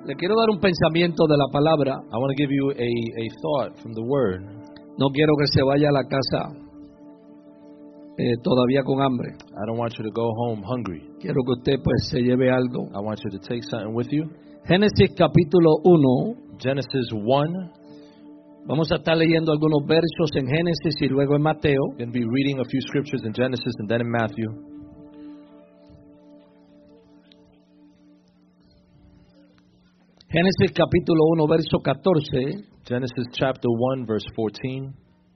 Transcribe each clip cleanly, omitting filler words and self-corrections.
Te quiero dar un pensamiento de la palabra. I want to give you a thought from the Word. No quiero que se vaya a la casa todavía con hambre. I don't want you to go home hungry. Quiero que usted pues se lleve algo. I want you to take something with you. Génesis capítulo 1. Genesis 1. Vamos a estar leyendo algunos versos en Génesis y luego en Mateo. We're going to be reading a few scriptures in Genesis and then in Matthew. Génesis capítulo 1, verso 14. Genesis chapter 1, verse 14.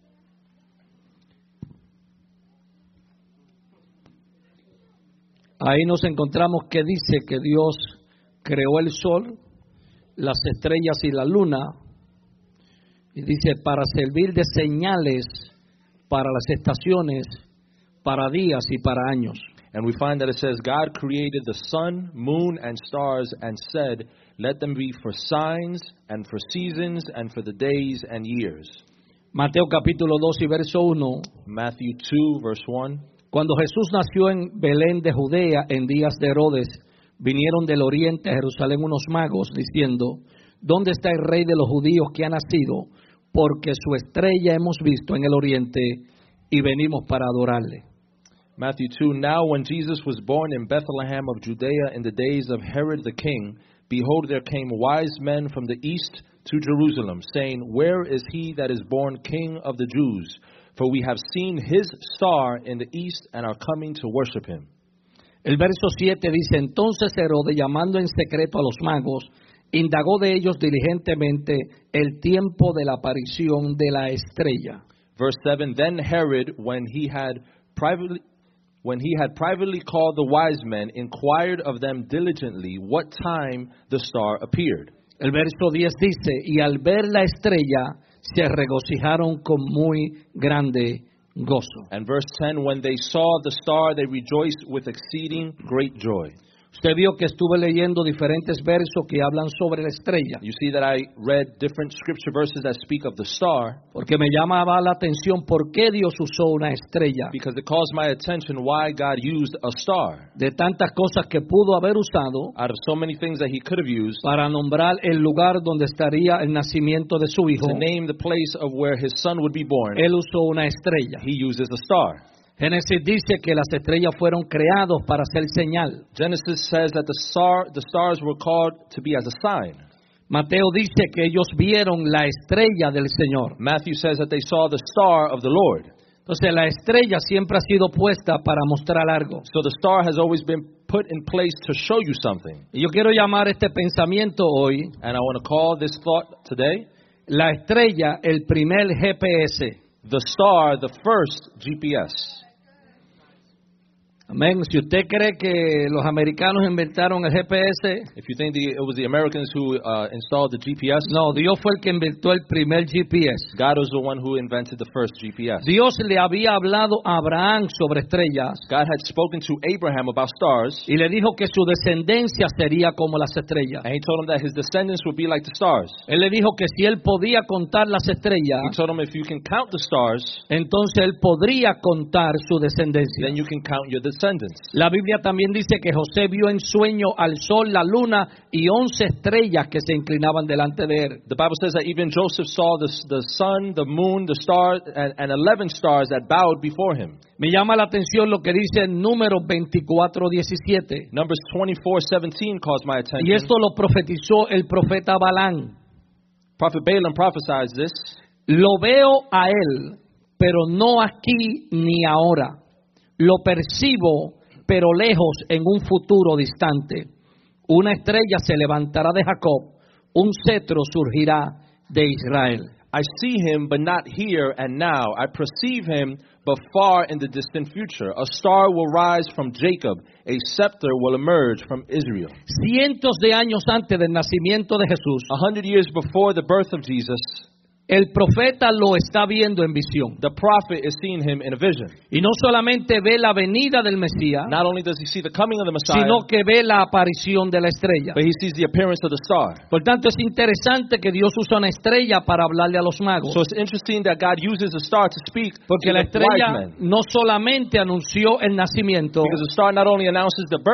Ahí nos encontramos que dice que Dios creó el sol, las estrellas y la luna. Y dice, para servir de señales para las estaciones, para días y para años. And we find that it says, God created the sun, moon, and stars and said, let them be for signs and for seasons and for the days and years. Mateo capítulo 2 y verso 1. Matthew 2, verse 1. Cuando Jesús nació en Belén de Judea en días de Herodes, vinieron del oriente a Jerusalén unos magos diciendo, ¿dónde está el rey de los judíos que ha nacido? Porque su estrella hemos visto en el oriente y venimos para adorarle. Matthew 2, now when Jesus was born in Bethlehem of Judea in the days of Herod the king, behold, there came wise men from the east to Jerusalem, saying, where is he that is born King of the Jews? For we have seen his star in the east and are coming to worship him. El verso 7 dice, entonces Herodes, llamando en secreto a los magos, indagó de ellos diligentemente el tiempo de la aparición de la estrella. Verse 7, then Herod, when he had privately called the wise men, inquired of them diligently what time the star appeared. El verso 10 dice, y al ver la estrella, se regocijaron con muy grande gozo. And verse 10, when they saw the star, they rejoiced with exceeding great joy. Usted vio que estuve leyendo diferentes versos que hablan sobre la estrella. You see that I read different scripture verses that speak of the star. Porque me llamaba la atención por qué Dios usó una estrella. Because it calls my attention why God used a star. De tantas cosas que pudo haber usado. Out of so many things that he could have used. Para nombrar el lugar donde estaría el nacimiento de su hijo. To name the place of where his son would be born. Él usó una estrella. He uses a star. Génesis dice que las estrellas fueron creados para ser señal. Genesis says that the stars were called to be as a sign. Mateo dice que ellos vieron la estrella del Señor. Matthew says that they saw the star of the Lord. Entonces la estrella siempre ha sido puesta para mostrar algo. So the star has always been put in place to show you something. Y yo quiero llamar este pensamiento hoy. And I want to call this thought today. La estrella, el primer GPS. The star, the first GPS. Amén. Si usted cree que los americanos inventaron el GPS, if you think it was the Americans who installed the GPS, no, Dios fue el que inventó el primer GPS. God was the one who invented the first GPS. Dios le había hablado a Abraham sobre estrellas. God had spoken to Abraham about stars. Y le dijo que su descendencia sería como las estrellas. And he told him that his descendants would be like the stars. Él le dijo que si él podía contar las estrellas, he told him if you can count the stars, entonces él podría contar su descendencia. Then you can count your descendants. La Biblia también dice que José vio en sueño al sol, la luna y 11 estrellas que se inclinaban delante de él. The Bible says that even Joseph saw the sun, the moon, the stars, and 11 stars that bowed before him. Me llama la atención lo que dice en Números 24:17. Numbers 24:17 calls my attention. Y esto lo profetizó el profeta Balaam. Prophet Balaam prophesies this. Lo veo a él, pero no aquí ni ahora. Lo percibo, pero lejos en un futuro distante. Una estrella se levantará de Jacob, un cetro surgirá de Israel. I see him, but not here and now. I perceive him, but far in the distant future. A star will rise from Jacob. A scepter will emerge from Israel. Cientos de años antes del nacimiento de Jesús, 100 years before the birth of Jesus, el profeta lo está viendo en visión. The prophet is seeing him in a vision. Y no solamente ve la venida del Mesías, not only does he see the coming of the Messiah, sino que ve la aparición de la estrella. But he sees the appearance of the star. Por tanto, es interesante que Dios usa una estrella para hablarle a los magos. So it's interesting that God uses a star to speak Porque to la the estrella wise men. no solamente anunció el nacimiento, Because the star not only announces the birth,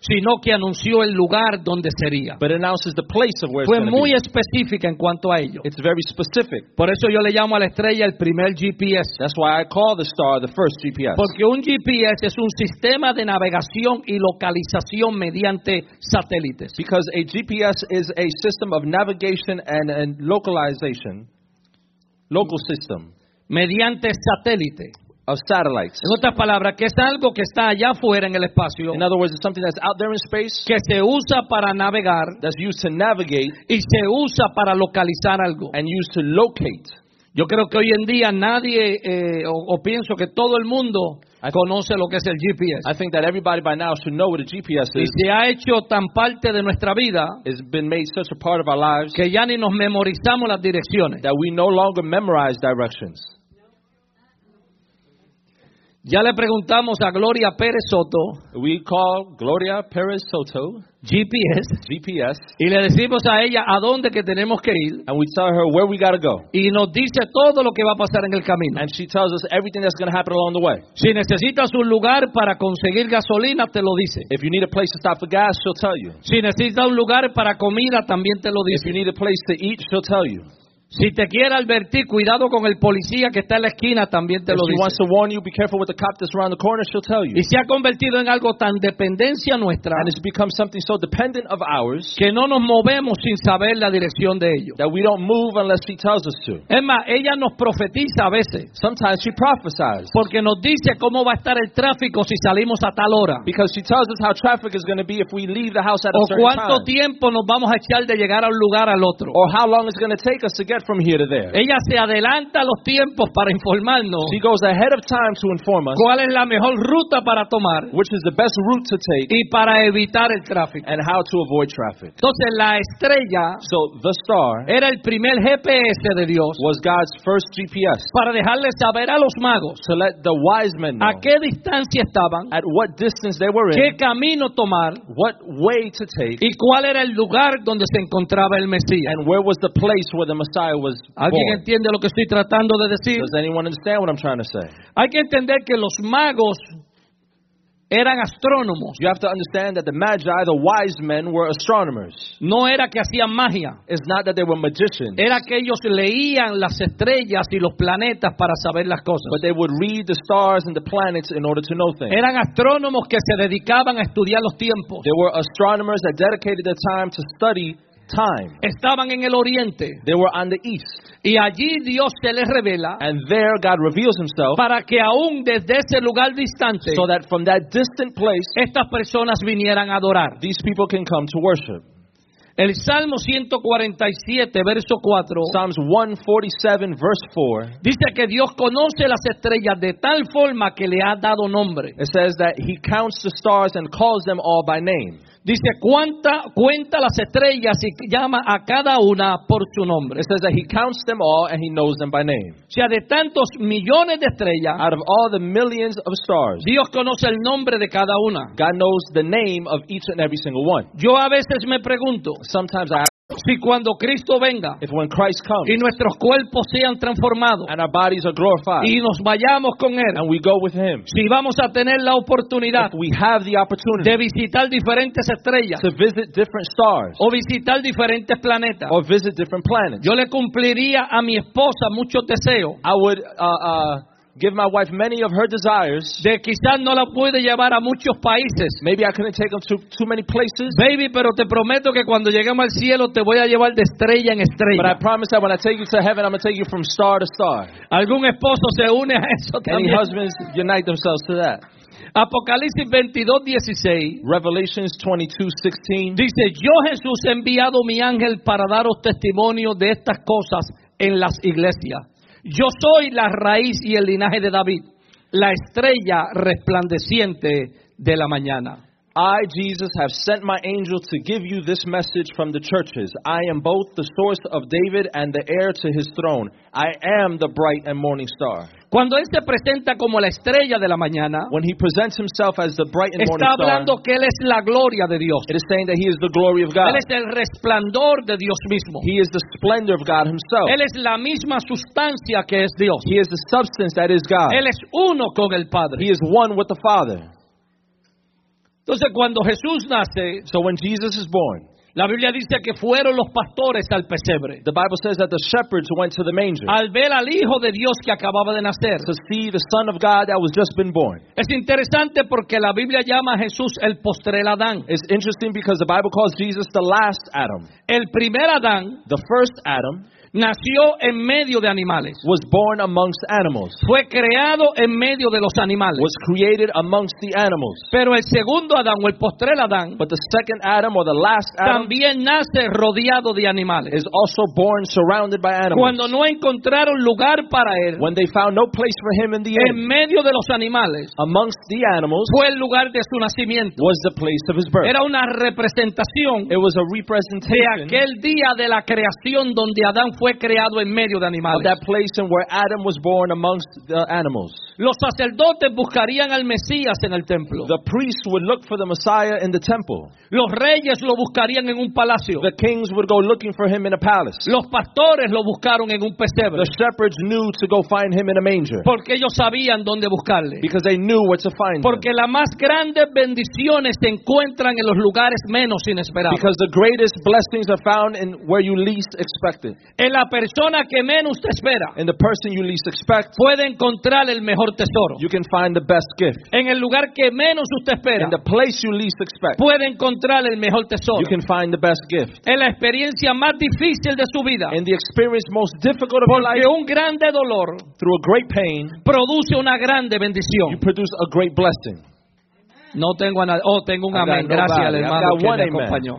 sino que anunció el lugar donde sería. but it announces the place of where it's Fue going to muy be. específica en cuanto a ello. It's very specific. Por eso yo le llamo a la estrella el primer GPS. That's why I call the star the first GPS. Porque un GPS es un sistema de navegación y localización mediante satélites. Because a GPS is a system of navigation and localization, local system Mediante satélite. of satellites. En otras palabras, que es algo que está allá afuera en el espacio, In other words, it's something that's out there in space que se usa para navegar that's used to navigate y se usa para localizar algo. and used to locate. Yo creo que hoy en día nadie, o pienso que todo el mundo conoce lo que es el GPS. I think that everybody by now should know what a GPS Y is. se ha hecho tan parte de nuestra vida It's been made such a part of our lives que ya ni nos memorizamos las direcciones. that we no longer memorize directions. Ya le preguntamos a Gloria Pérez Soto, We call Gloria Perez Soto GPS, GPS, y le decimos a ella a dónde que tenemos que ir, and we tell her where we got to go. y nos dice todo lo que va a pasar en el camino. And she tells us everything that's going to happen along the way. Si necesitas un lugar para conseguir gasolina, te lo dice. If you need a place to stop for gas, she'll tell you. Si necesitas un lugar para comida, también te lo If dice. you need a place to eat, she'll tell you. Si te quiere advertir, cuidado con el policía que está en la esquina, también te If lo she wants dice. to warn you, be careful with the cop that's around the corner, she'll tell you. Y se ha convertido en algo tan dependencia nuestra And it's become something so dependent of ours que no nos movemos sin saber la dirección de ellos. that we don't move unless she tells us to. Es más, ella nos profetiza a veces, Sometimes she prophesies porque nos dice cómo va a estar el tráfico si salimos a tal hora, because she tells us how traffic is going to be if we leave the house at a o certain cuánto time, tiempo nos vamos a echar de llegar a un lugar al otro. or how long it's going to take us to get from here to there. Ella se adelanta a los tiempos para informarnos She goes ahead of time to inform us cuál es la mejor ruta para tomar which is the best route to take y para evitar el tráfico. and how to avoid traffic. Entonces la estrella So the star era el primer GPS de Dios was God's first GPS para dejarle saber a los magos to let the wise men know a qué distancia estaban, at what distance they were qué in, camino tomar what way to take, y cuál era el lugar donde se encontraba el Mesías. and where was the place where the Messiah was ¿Alguien born. entiende lo que estoy tratando de decir? Does anyone understand what I'm trying to say? Hay que entender que los magos eran astrónomos. You have to understand that the Magi, the wise men, were astronomers. No era que hacían magia. It's not that they were magicians, Era que ellos leían las estrellas y los planetas para saber las cosas. but they would read the stars and the planets in order to know things. Eran astrónomos que se dedicaban a estudiar los tiempos. There were astronomers that dedicated their time to study time. Estaban en el oriente They were on the east, y allí Dios se les revela and there God reveals himself para que aún desde ese lugar distante so that from that distant place estas personas vinieran a adorar. these people can come to worship. El Salmo 147, verso 4, Psalms 147 verse 4, dice que Dios conoce las estrellas de tal forma que le ha dado nombre. it says that he counts the stars and calls them all by name. Dice, cuenta las estrellas y llama a cada una por su nombre. It says that he counts them all and he knows them by name. O sea, de tantos millones de estrellas, Out of all the millions of stars, Dios conoce el nombre de cada una. God knows the name of each and every single one. Yo a veces me pregunto, Sometimes I ask si cuando Cristo venga if when Christ comes y nuestros cuerpos sean transformados and our bodies are glorified y nos vayamos con Él, and we go with him, si vamos a tener la oportunidad if we have the opportunity de visitar diferentes estrellas to visit different stars o visitar diferentes planetas, or visit different planets, yo le cumpliría a mi esposa muchos deseos I would give my wife many of her desires. de quizás no la puede llevar a muchos países. Maybe I couldn't take them to too many places, Baby, pero te prometo que cuando lleguemos al cielo te voy a llevar de estrella en but I estrella. promise that when I take you to heaven, I'm going to take you from star to star. Algún esposo se une a eso Any también. husbands unite themselves to that. Apocalipsis 22:16 Revelations 22:16. dice, yo Jesús he enviado mi ángel para daros testimonio de estas cosas en las iglesias. Yo soy la raíz y el linaje de David, la estrella resplandeciente de la mañana. I, Jesus, have sent my angel to give you this message from the churches. I am both the source of David and the heir to his throne. I am the bright and morning star. Cuando él se presenta como la estrella de la mañana, When he presents himself as the bright and morning está star, hablando que él es la gloria de Dios. it is saying that he is the glory of God. Él es el resplandor de Dios mismo. He is the splendor of God himself. Él es la misma sustancia que es Dios. He is the substance that is God. Él es uno con el Padre. He is one with the Father. Entonces, cuando Jesús nace, So when Jesus is born, la Biblia dice que fueron los pastores al pesebre. the Bible says that the shepherds went to the manger Al ver al Hijo de Dios que acababa de nacer. to see the Son of God that was just been born. Es interesante porque la Biblia llama a Jesús el postrer Adán. It's interesting because the Bible calls Jesus the last Adam. El primer Adán The first Adam nació en medio de animales. was born amongst animals, Fue creado en medio de los animales. was created amongst the animals. Pero el segundo Adán o el postrer Adán But the second Adam or the last Adam también nace rodeado de animales. is also born surrounded by animals. Cuando no encontraron lugar para él When they found no place for him in the en inn, medio de los animales, amongst the animals fue el lugar de su nacimiento. was the place of his birth. Era una representación It was a de representation aquel día de la creación donde Adán fue creado en medio de of animales. that place and where Adam was born amongst the animals. Los sacerdotes buscarían al Mesías en el templo. The priests would look for the Messiah in the temple. Los reyes lo buscarían en un palacio. The kings would go looking for him in a palace. Los pastores lo buscaron en un pesebre. The shepherds knew to go find him in a manger Porque ellos sabían dónde buscarle. because they knew where to find him. Porque las más grandes bendiciones se encuentran en los lugares menos inesperados. Because the greatest blessings are found in where you least expect it. En la persona que menos te espera, In the person you least expect, puede encontrar el mejor tesoro. you can find the best gift. En el lugar que menos usted espera, In the place you least expect, puede encontrar el mejor tesoro. you can find the best gift. En la experiencia más difícil de su vida, In the experience most difficult of your life, porque un grande dolor through a great pain, produce una grande you bendición. produce a great blessing. No tengo a nadie. Oh, tengo un I've got amén. Gracias al nobody. I've hermano got que one me amen. acompañó.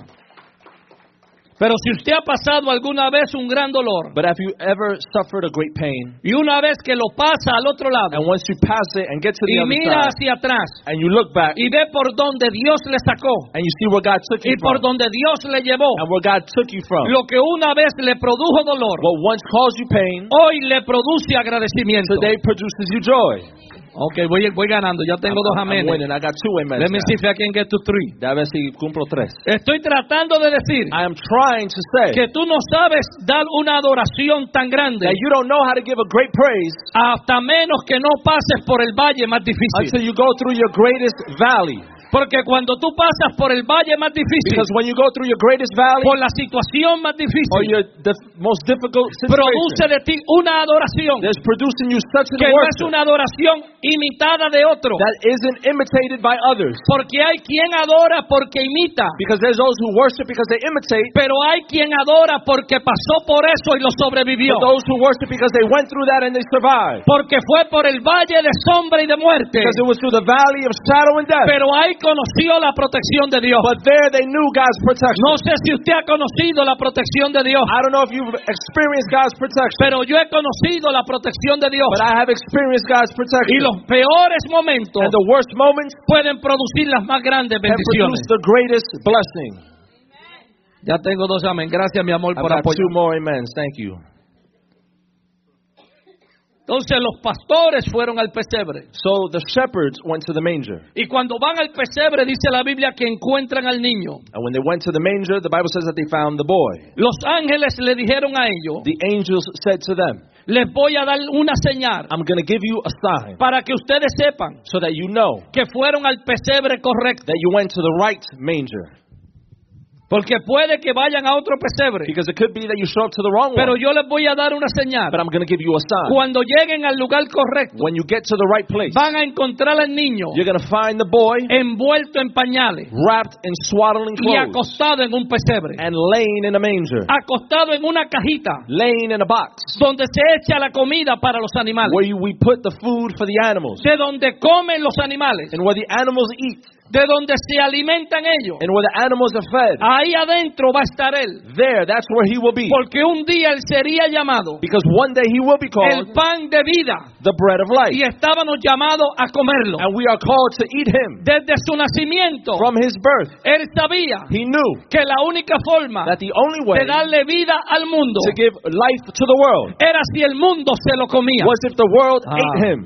Pero si usted ha pasado alguna vez un gran dolor But have you ever suffered a great pain, y una vez que lo pasa al otro lado and once you pass it and get to the y other mira side, hacia atrás and you look back, y ve por donde Dios le sacó and you see where God took y you por from, donde Dios le llevó, and where God took you from, lo que una vez le produjo dolor, what once caused you pain, hoy le produce agradecimiento. today produces you joy. Ok, voy ganando. Ya tengo dos I'm amenes. winning. I got two amens. Let me see if I can get to three. A ver si cumplo tres. Estoy tratando de decir I am trying to say que tú no sabes dar una adoración tan grande that you don't know how to give a great praise hasta menos que no pases por el valle más difícil. until you go through your greatest valley. Porque cuando tú pasas por el valle más difícil, Because when you go through your greatest valley por la situación más or difícil, your most difficult produce situation, de ti una adoración there's producing you such que an no es worship una adoración imitada de otro. that isn't imitated by others. Porque hay quien adora porque imita, Because there's those who worship because they imitate, pero hay quien adora porque pasó por eso y lo sobrevivió. but those who worship because they went through that and they survived. Porque fue por el valle de sombra y de muerte, Because it was through the valley of shadow and death. pero ahí conoció la protección de Dios. But there they knew God's protection. No sé si usted ha conocido la protección de Dios, I don't know if you've experienced God's protection, pero yo he conocido la protección de Dios. but I have experienced God's Y protection. los peores momentos And the worst moments pueden producir las más grandes have bendiciones. produced the greatest blessing. Ya tengo dos amén. Gracias, mi amor, I've por got apoyar. two more amens. Thank you. Entonces los pastores fueron al pesebre. So the shepherds went to the manger. Y cuando van al pesebre, dice la Biblia que encuentran al niño. And when they went to the manger, the Bible says that they found the boy. Los ángeles le dijeron a ellos, The angels said to them, les voy a dar una señal I'm going to give you a sign para que ustedes sepan so that you know que fueron al pesebre correcto. that you went to the right manger. Porque puede que vayan a otro pesebre, Because it could be that you show up to the wrong pero one. yo les voy a dar una señal. But I'm going to give you a sign. Cuando lleguen al lugar correcto, When you get to the right place, van a encontrar al niño you're going to find the boy envuelto en pañales wrapped in swaddling y clothes acostado en un pesebre, and laying in a manger, acostado en una cajita laying in a box donde se echa la comida para los animales, where we put the food for the animals de donde comen los animales, and where the animals eat de donde se alimentan ellos. and where the animals are fed. Ahí adentro va a estar él, There, that's where he will be. porque un día él sería llamado Because one day he will be el called pan de vida the bread of life. y estábamos llamados a comerlo. And we are called to eat him Desde su nacimiento, from his birth. él sabía He knew que la única forma that the only way de darle vida al mundo to give life to the world era si el mundo se lo comía. was if the world Ah. ate him.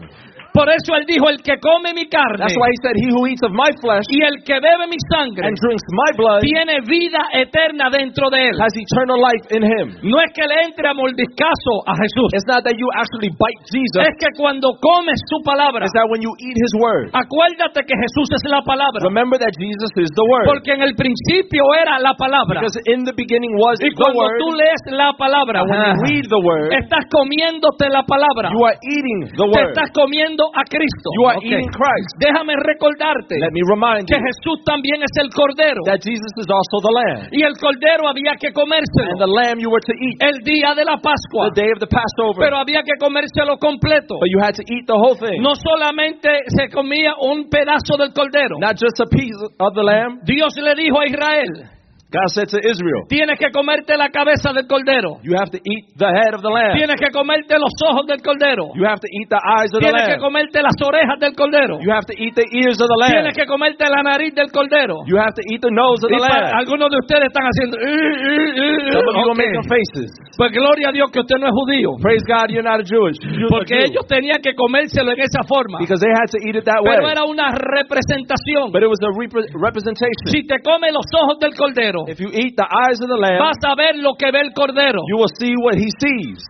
Por eso él dijo, el que come mi carne That's why he said, he who eats of my flesh y el que bebe mi sangre and drinks my blood tiene vida eterna dentro de él. has eternal life in him. No es que le entre a mordiscazo a Jesús. It's not that you actually bite Jesus. Es que cuando comes su palabra, It's that when you eat his word. acuérdate que Jesús es la palabra. Remember that Jesus is the word. Porque en el principio era la palabra. Because in the beginning was Y the cuando word. tú lees la palabra, And when you read the word, estás comiéndote la palabra. you are eating the Te word. estás comiendo a Cristo. You are Ok. eating Christ. Déjame recordarte Let me remind que you Jesús también es el Cordero. that Jesus is also the Lamb. Y el Cordero había que And comérselo the Lamb you were to eat el día de la Pascua. the day of the Passover. Pero había que comérselo completo. But you had to eat the whole thing. No solamente se comía un pedazo del Cordero. Not just a piece of the lamb. Dios le dijo a Israel, God said to Israel, tienes que comerte la cabeza del Cordero. you have to eat the head of the lamb. Tienes que comerte los ojos del Cordero. You have to eat the eyes of the Tienes que lamb. comerte las orejas del Cordero. You have to eat the ears of the lamb. Tienes que comerte la nariz del Cordero. You have to eat the nose of Y the lamb. algunos de ustedes están haciendo Some of you are Ok. making faces. Pues gloria a Dios que usted no es judío. Praise God, you're not a Jewish. You're a Porque Jew. ellos tenían que comérselo en esa forma. Because they had to eat it that way. Pero era una representación. But it was a representation. Si te comes los ojos del Cordero, If you eat the eyes of the lamb, vas a ver lo que ve el Cordero. you will see what he sees.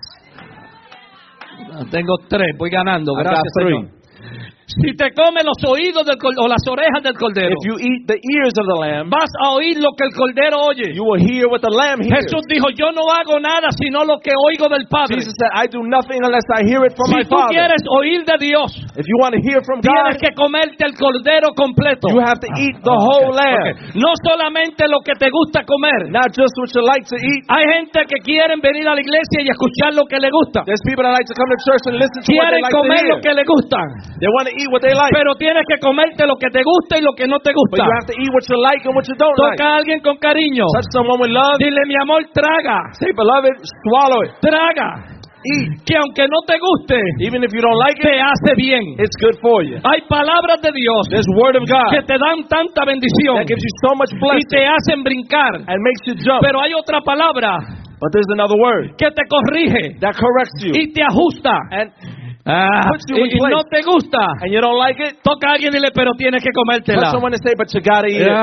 Tengo 3, voy ganando. I got Gracias, 3. Señor. Si te comes los oídos del o las orejas del Cordero, If you eat the ears of the lamb, vas a oír lo que el Cordero oye. you will hear what the lamb hears. Jesús dijo, yo no hago nada sino lo que oigo del Padre. Jesus said, I do nothing unless I hear it from Si my tú Father. quieres oír de Dios, If you want to hear from tienes God, que comerte el Cordero completo. you have to eat the whole lamb. Okay. No solamente lo que te gusta comer. Not just what you like to eat. Hay gente que quieren venir a la iglesia y escuchar lo que le gusta. There's people that like to come to church and listen to what they Quieren like to comer hear. lo que le gusta. They want to eat what they like. Pero tienes que comerte lo que te gusta y lo que no te But gusta. you have to eat what you like and what you don't like. Toca a alguien con cariño. Touch someone with love. Dile, mi amor, traga. Say, beloved, swallow it. Traga. Eat. Que aunque no te guste, Even if you don't like te it, hace bien. it's good for you. Hay palabras de Dios There's word of God que te dan tanta bendición that gives you so much y blessing te hacen brincar. and makes you jump. Pero hay otra palabra But there's another word que te corrige that corrects you y te ajusta. and puts you in Y no place. te gusta. And you don't like it. Toca a alguien y dile, pero tienes que Touch comértela. someone and say, but you gotta eat it.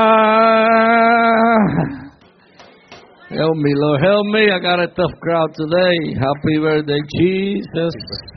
Help me, Lord, help me. I got a tough crowd today. Happy birthday, Jesus.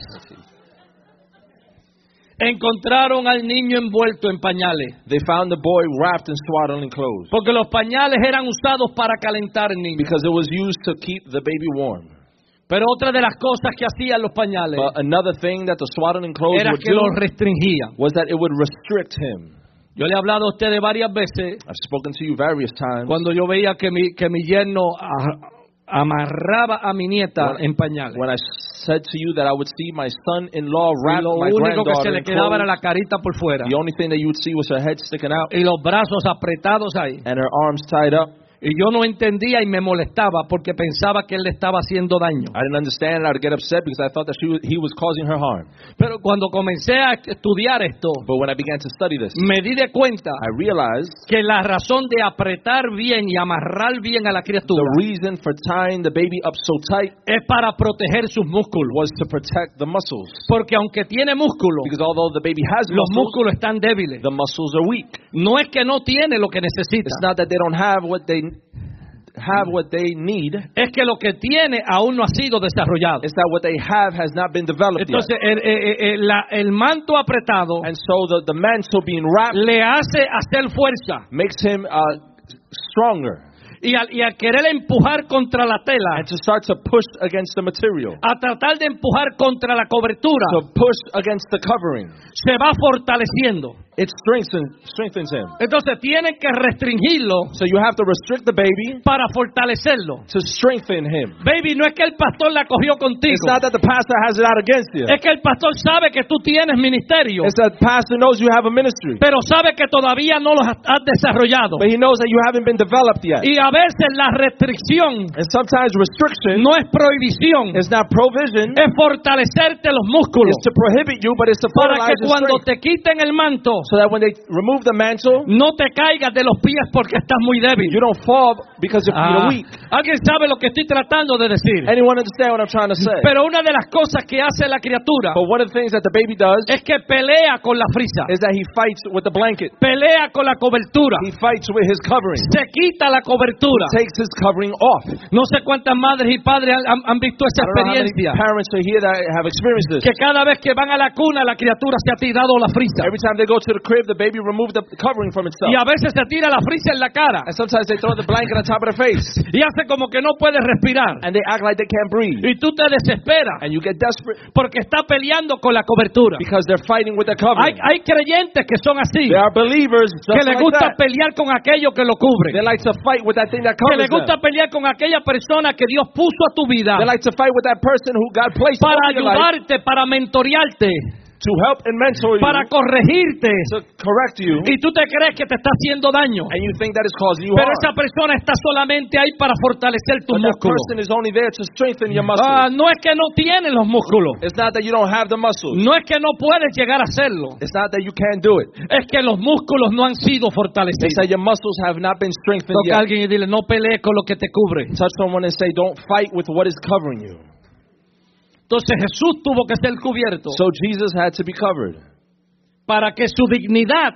Encontraron al niño envuelto en pañales, They found the boy wrapped in swaddling clothes porque los pañales eran usados para calentar al niño. because it was used to keep the baby warm. Pero otra de las cosas que hacían los pañales But another thing that the swaddling clothes era would que los do restringían. was that it would restrict him. Yo le he hablado a ustedes varias veces I've spoken to you various times. cuando yo veía que mi yerno amarraba a mi nieta en pañales. When I said to you that I would see my son-in-law Y wrap lo my único que se granddaughter le in quedaba era clothes, la carita por fuera the only thing that you would see was her head sticking out y los brazos apretados ahí. and her arms tied up. Y yo no entendía y me molestaba porque pensaba que él le estaba haciendo daño. I didn't understand. I would get upset because I thought that he was causing her harm. Pero cuando comencé a estudiar esto, But when I began to study this, me di de cuenta I realized que la razón de apretar bien y amarrar bien a la criatura the reason for tying the baby up so tight es para proteger sus músculos. was to protect the muscles. Porque aunque tiene músculo, Because although the baby has los muscles, músculos están débiles. the muscles are weak. No es que no tiene lo que necesita, It's not that they don't have what they need. es que lo que tiene aún no ha sido desarrollado. It's that what they have has not been developed Entonces yet. el manto apretado And so the mantle being wrapped le hace hacer fuerza makes him stronger. y al querer empujar contra la tela, And to start to push against the material. a tratar de empujar contra la cobertura, To push against the covering. se va fortaleciendo. It strengthens him. Entonces tienen que restringirlo So you have to restrict the baby para fortalecerlo. to strengthen him. Baby, no es que el pastor la cogió contigo, It's not that the pastor has it out against you. es que el pastor sabe que tú tienes ministerio, It's that the pastor knows you have a ministry. pero sabe que todavía no los has desarrollado. But he knows that you haven't been developed yet. Y a veces la restricción And sometimes restriction no es prohibición, is not provision, es fortalecerte los músculos it's to prohibit you, but it's to para que fertilize your cuando strength. te quiten el manto So that when they remove the mantle, no te caigas de los pies porque estás muy débil. you don't fall because your feet are weak. Alguien sabe lo que estoy tratando de decir. Anyone understand what I'm trying to say? Pero una de las cosas que hace la criatura But one of the things that the baby does es que pelea con la frisa, is that he fights with the blanket. pelea con la cobertura, He fights with his covering. se quita la cobertura. Takes his covering off. No sé cuántas madres y padres han visto esa I don't know how many experiencia. parents are here that have experienced this. Que cada vez que van a la cuna la criatura se ha tirado la frisa. Every time they go to the crib, the baby removes the covering from itself. Y a veces se tira la frisa en la cara. And sometimes they throw the blanket on top of their face. Y hace como que no puede respirar. And they act like they can't breathe. Y tú te desesperas And you get desperate porque está peleando con la cobertura. because they're fighting with the covering. Hay creyentes que son así, There are believers just que les like gusta that. pelear con aquello que lo cubre, They like to fight with that thing that que covers les gusta them. pelear con aquella persona que Dios puso a tu vida They like to fight with that person who God placed para over your life ayudarte, para mentorearte, to help and mentor you, para corregirte. to correct you, Y tú te crees que te está haciendo daño. and you think that is causing you Pero harm. esa persona está solamente ahí para fortalecer tus But that músculos. person is only there to strengthen your muscles. No es que no tienen los músculos. It's not that you don't have the muscles. No es que no puedes llegar a hacerlo. It's not that you can't do it. Es que los músculos no han sido It's fortalecidos. that your muscles have not been strengthened Toca a yet. alguien y dile, no pelees con lo que te cubre. Touch someone and say, don't fight with what is covering you. Entonces Jesús tuvo que ser cubierto So Jesus had to be covered para que su dignidad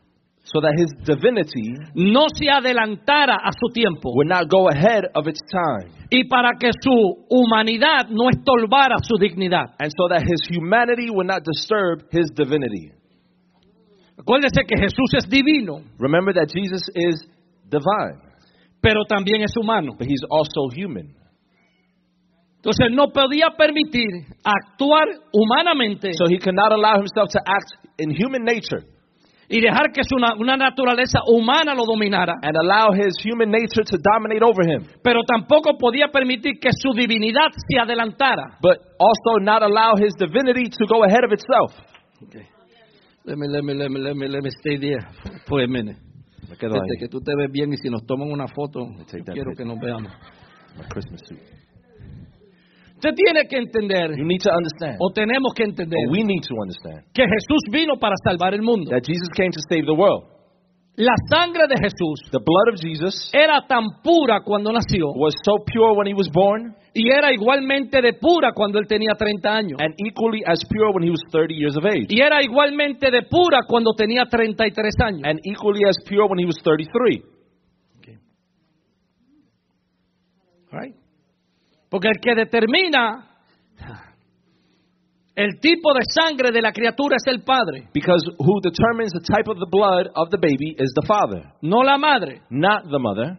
so that his divinity no se adelantara a su tiempo would not go ahead of its time, y para que su humanidad no estorbara su dignidad. and so that his humanity would not disturb his divinity. Acuérdese que Jesús es divino, Remember that Jesus is divine, pero también es humano. but he's also human. Entonces no podía permitir actuar humanamente So he could not allow himself to act in human nature y dejar que una naturaleza humana lo dominara, and allow his human nature to dominate over him, pero tampoco podía permitir que su divinidad se adelantara. but also not allow his divinity to go ahead of itself. Okay. Let me stay there for a minute. Me quedo ahí. Que tú te ves bien y si nos toman una foto, take that quiero picture. que nos veamos. My Christmas suit. Usted tiene que entender, You need to understand, o tenemos que entender, or we need to understand, que Jesús vino para salvar el mundo. that Jesus came to save the world. La sangre de Jesús The blood of Jesus era tan pura cuando nació was so pure when he was born, y era igualmente de pura cuando él tenía 30 años. and equally as pure when he was 30 years of age, Y era igualmente de pura cuando tenía 33 años. and equally as pure when he was 33. Right? Porque el que determina el tipo de sangre de la criatura es el padre, Because who determines the type of the blood of the baby is the father, no la madre. not the mother.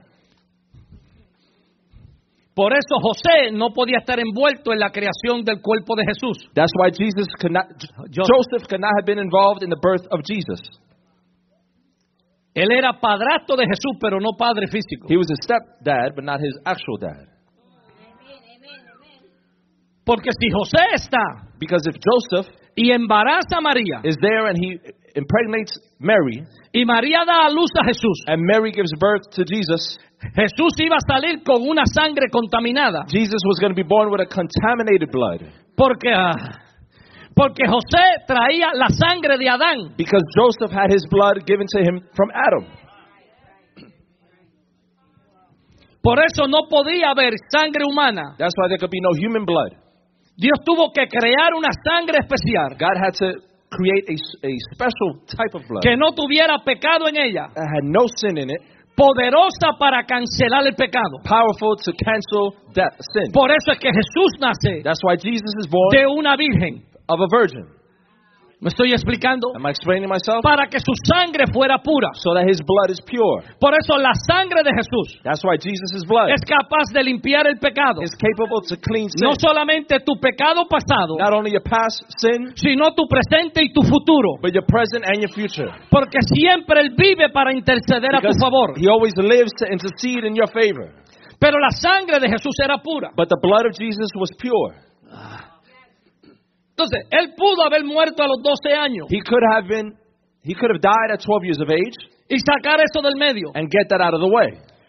Por eso José no podía estar envuelto en la creación del cuerpo de Jesús. That's why Joseph could not have been involved in the birth of Jesus. Él era padrastro de Jesús, pero no padre físico. He was his stepdad, but not his actual dad. Porque si José está Because if Joseph y embaraza a María is there and he impregnates Mary, y María da a luz a Jesús, and Mary gives birth to Jesus, Jesús iba a salir con una sangre contaminada. Jesus was going to be born with a contaminated blood. Porque José traía la sangre de Adán. Because Joseph had his blood given to him from Adam. Por eso no podía haber sangre humana. That's why there could be no human blood. Dios tuvo que crear una sangre especial God had to create a special type of blood que no tuviera pecado en ella, that had no sin in it, poderosa para cancelar el pecado. powerful to cancel death, sin. Por eso es que Jesús nace That's why Jesus is born de una virgen. of a virgin. ¿Me estoy explicando? Am I explaining myself? Para que su sangre fuera pura. So that his blood is pure. Por eso la sangre de Jesús That's why Jesus' blood es capaz de limpiar el pecado. is capable to clean sin. No solamente tu pecado pasado, Not only your past sin, sino tu presente y tu futuro. but your present and your future. Porque siempre Él vive para interceder a tu Because favor. he always lives to intercede in your favor. Pero la sangre de Jesús era pura. But the blood of Jesus was pure. Entonces, Él pudo haber muerto a los 12 años He could have died at 12 years of age y sacar eso del medio. and get that out of the way.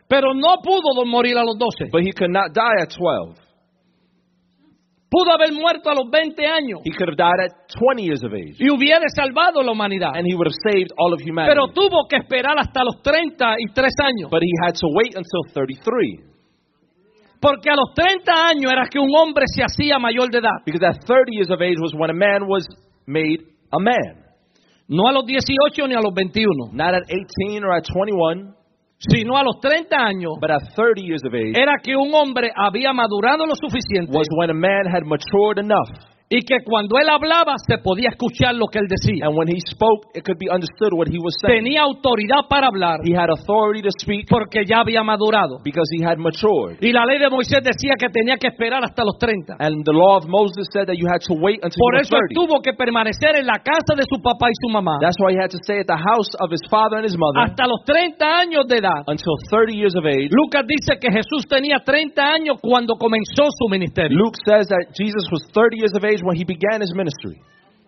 Pero no pudo morir a los 12. But he could not die at 12. Pudo haber muerto a los 20 años He could have died at 20 years of age. y hubiera salvado la humanidad. And he would have saved all of humanity. Pero tuvo que esperar hasta los 33 años. But he had to wait until 33. Porque a los 30 años era que un hombre se hacía mayor de edad. Because at 30 years of age was when a man was made a man. No a los 18 ni a los 21. Not at 18 or at 21, Sino a los 30 años but at 30 years of age era que un hombre había madurado lo suficiente was when a man had matured enough. y que cuando él hablaba se podía escuchar lo que él decía. And when he spoke, it could be understood what he was saying. Tenía autoridad para hablar He had authority to speak porque ya había madurado. because he had matured. Y la ley de Moisés decía que tenía que esperar hasta los 30. And the law of Moses said that you had to wait until Por you eso él were 30. tuvo que permanecer en la casa de su papá y su mamá That's why he had to stay at the house of his father and his mother hasta los 30 años de edad. until 30 years of age. Lucas dice que Jesús tenía 30 años cuando comenzó su ministerio. Luke says that Jesus was 30 years of age when he began his ministry.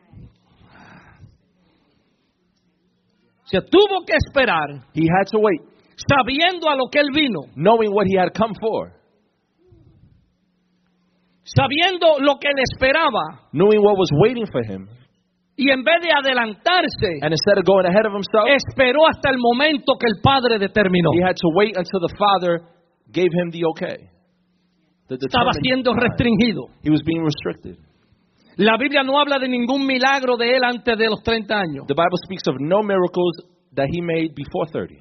Se tuvo que esperar He had to wait, sabiendo a lo que él vino, knowing what he had come for, sabiendo lo que le esperaba, knowing what was waiting for him. y en vez de adelantarse, And instead of going ahead of himself, esperó hasta el momento que el Padre determinó. he had to wait until the Father gave him the okay. The Estaba determined siendo time. restringido. He was being restricted. La Biblia no habla de ningún milagro de él antes de los 30 años. The Bible speaks of no miracles that he made before 30.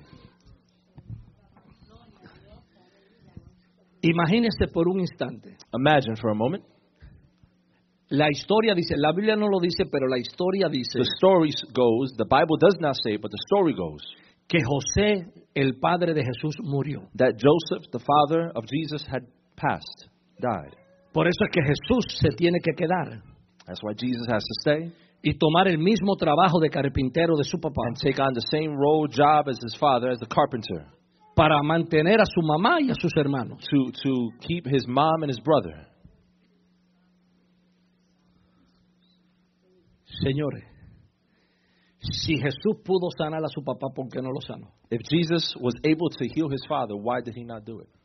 Imagínese por un instante. Imagine for a moment. La historia dice, la Biblia no lo dice, pero la historia dice The story goes, the Bible does not say, but the story goes, que José, el padre de Jesús, murió. that Joseph, the father of Jesus, had passed, died. Por eso es que Jesús se tiene que quedar That's why Jesus has to stay y tomar el mismo trabajo de carpintero de su papá and take on the same role, job as his father, as the carpenter, para mantener a su mamá y a sus hermanos. to keep his mom and his brother. Señores, si Jesús pudo sanar a su papá, ¿por qué no lo sanó? If Jesus was able to heal his father, why did he not do it?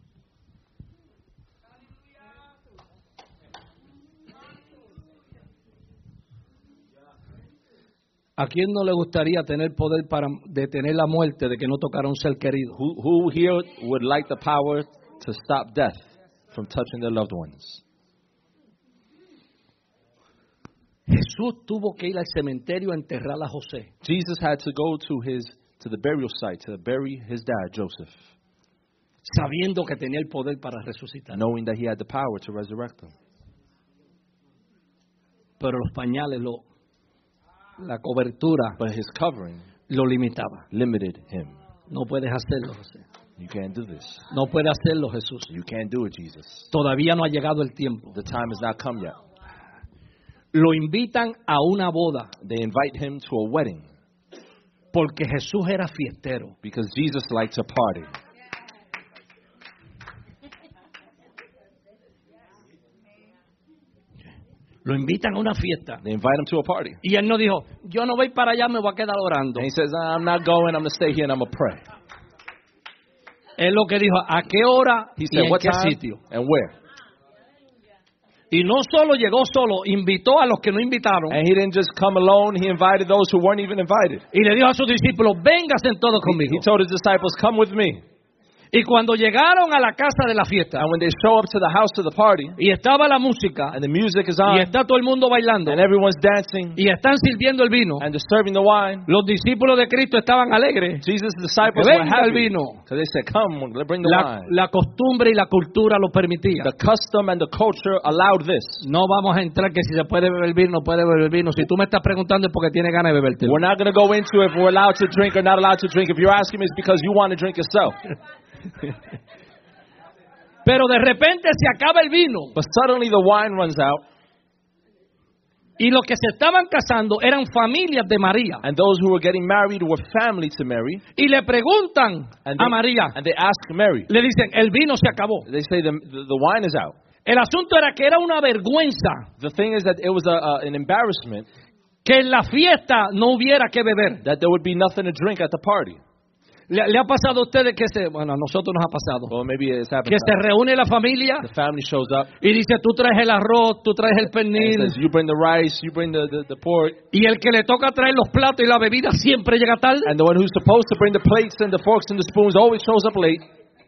¿A quién no le gustaría tener poder para detener la muerte de que no tocara a un ser querido? Who here would like the power to stop death from touching their loved ones? Jesús tuvo que ir al cementerio a enterrar a José. Jesus had to go to the burial site to bury his dad, Joseph, sabiendo que tenía el poder para resucitar. knowing that he had the power to resurrect him. Pero los pañales, la cobertura But his covering lo limitaba. limited him. No puedes hacerlo, José. You can't do this. No puede hacerlo, Jesús. You can't do it, Jesus. Todavía no ha llegado el tiempo. The time has not come yet. Lo invitan a una boda They invite him to a wedding porque Jesús era fiestero. because Jesus liked to party. Lo invitan a una fiesta. They invite him to a party. Y él no dijo, yo no voy para allá, me voy a quedar orando. And he says, I'm not going, I'm going to stay here and I'm going to pray. Él lo que dijo, ¿a qué hora He y said, en what qué time sitio? and where? Y no solo llegó solo, invitó a los que no invitaron. And he didn't just come alone, he invited those who weren't even invited. Y le dijo a sus discípulos, vénganse todos conmigo. He told his disciples, come with me. Y cuando llegaron a la casa de la fiesta, And when they show up to the house of the party, y estaba la música, and the music is y on, está todo el mundo bailando, and everyone's dancing, y están sirviendo el vino, and they're serving the wine, los discípulos de Cristo estaban alegres. Jesus' disciples were Venga el happy. vino. So they said, come, let's bring the wine. La costumbre y la cultura lo permitía. The custom and the culture allowed this. No vamos a entrar que si se puede beber vino, no puede beber vino. Si tú me estás preguntando es porque tiene ganas de beberte. We're not going to go into if we're allowed to drink or not allowed to drink. If you're asking me, it's because you want to drink yourself. Pero de repente se acaba el vino. But suddenly the wine runs out, Y los que se estaban casando eran familias de María. and those who were getting married were family to Mary. Y le preguntan And a María, and they ask Mary. le dicen, el vino se acabó. They say the wine is out. El asunto era que era una vergüenza The thing is that it was an embarrassment que en la fiesta no hubiera que beber. that there would be nothing to drink at the party. ¿Le ha pasado a ustedes bueno, a nosotros nos ha pasado, Well, maybe it's happened. que se reúne la familia The family shows up y dice, tú traes el arroz, tú traes el and pernil, says, "You bring the rice, you bring the pork," y el que le toca traer los platos y la bebida siempre llega tarde? and the one who's supposed to bring the plates and the forks and the spoons always shows up late.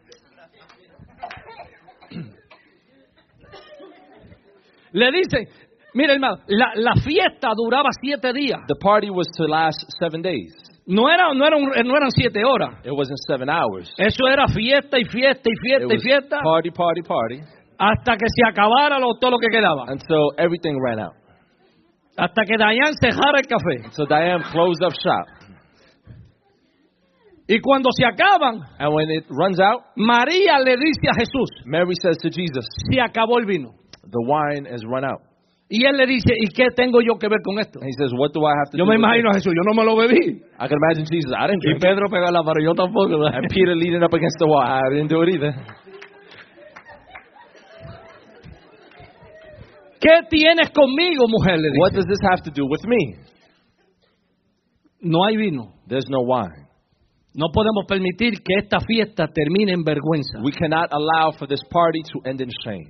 Le dicen, mire hermano, la fiesta duraba 7 días. The party was to last 7 days. No eran 7 horas. It wasn't 7 hours. Eso era fiesta y fiesta y It fiesta y was fiesta party, party, party hasta que se acabara todo lo que quedaba. until everything ran out. Hasta que Dayan cerrara el café. So Diane closed up shop. Y cuando se acaban, And when it runs out, María le dice a Jesús, Mary says to Jesus, se acabó el vino. "The wine has run out." Y él le dice, ¿y qué tengo yo que ver con esto? And he says, "What do I have to Yo do me with imagino a Jesús, yo no me lo bebí. it?" I can imagine Jesus, "I didn't Y drink it." Pedro pega la mano, yo tampoco. And Peter leaning up against the wall, "I didn't do it either." ¿Qué tienes conmigo, mujer? Le What dice. does this have to do with me? No hay vino. There's no wine. No podemos permitir que esta fiesta termine en vergüenza. We cannot allow for this party to end in shame.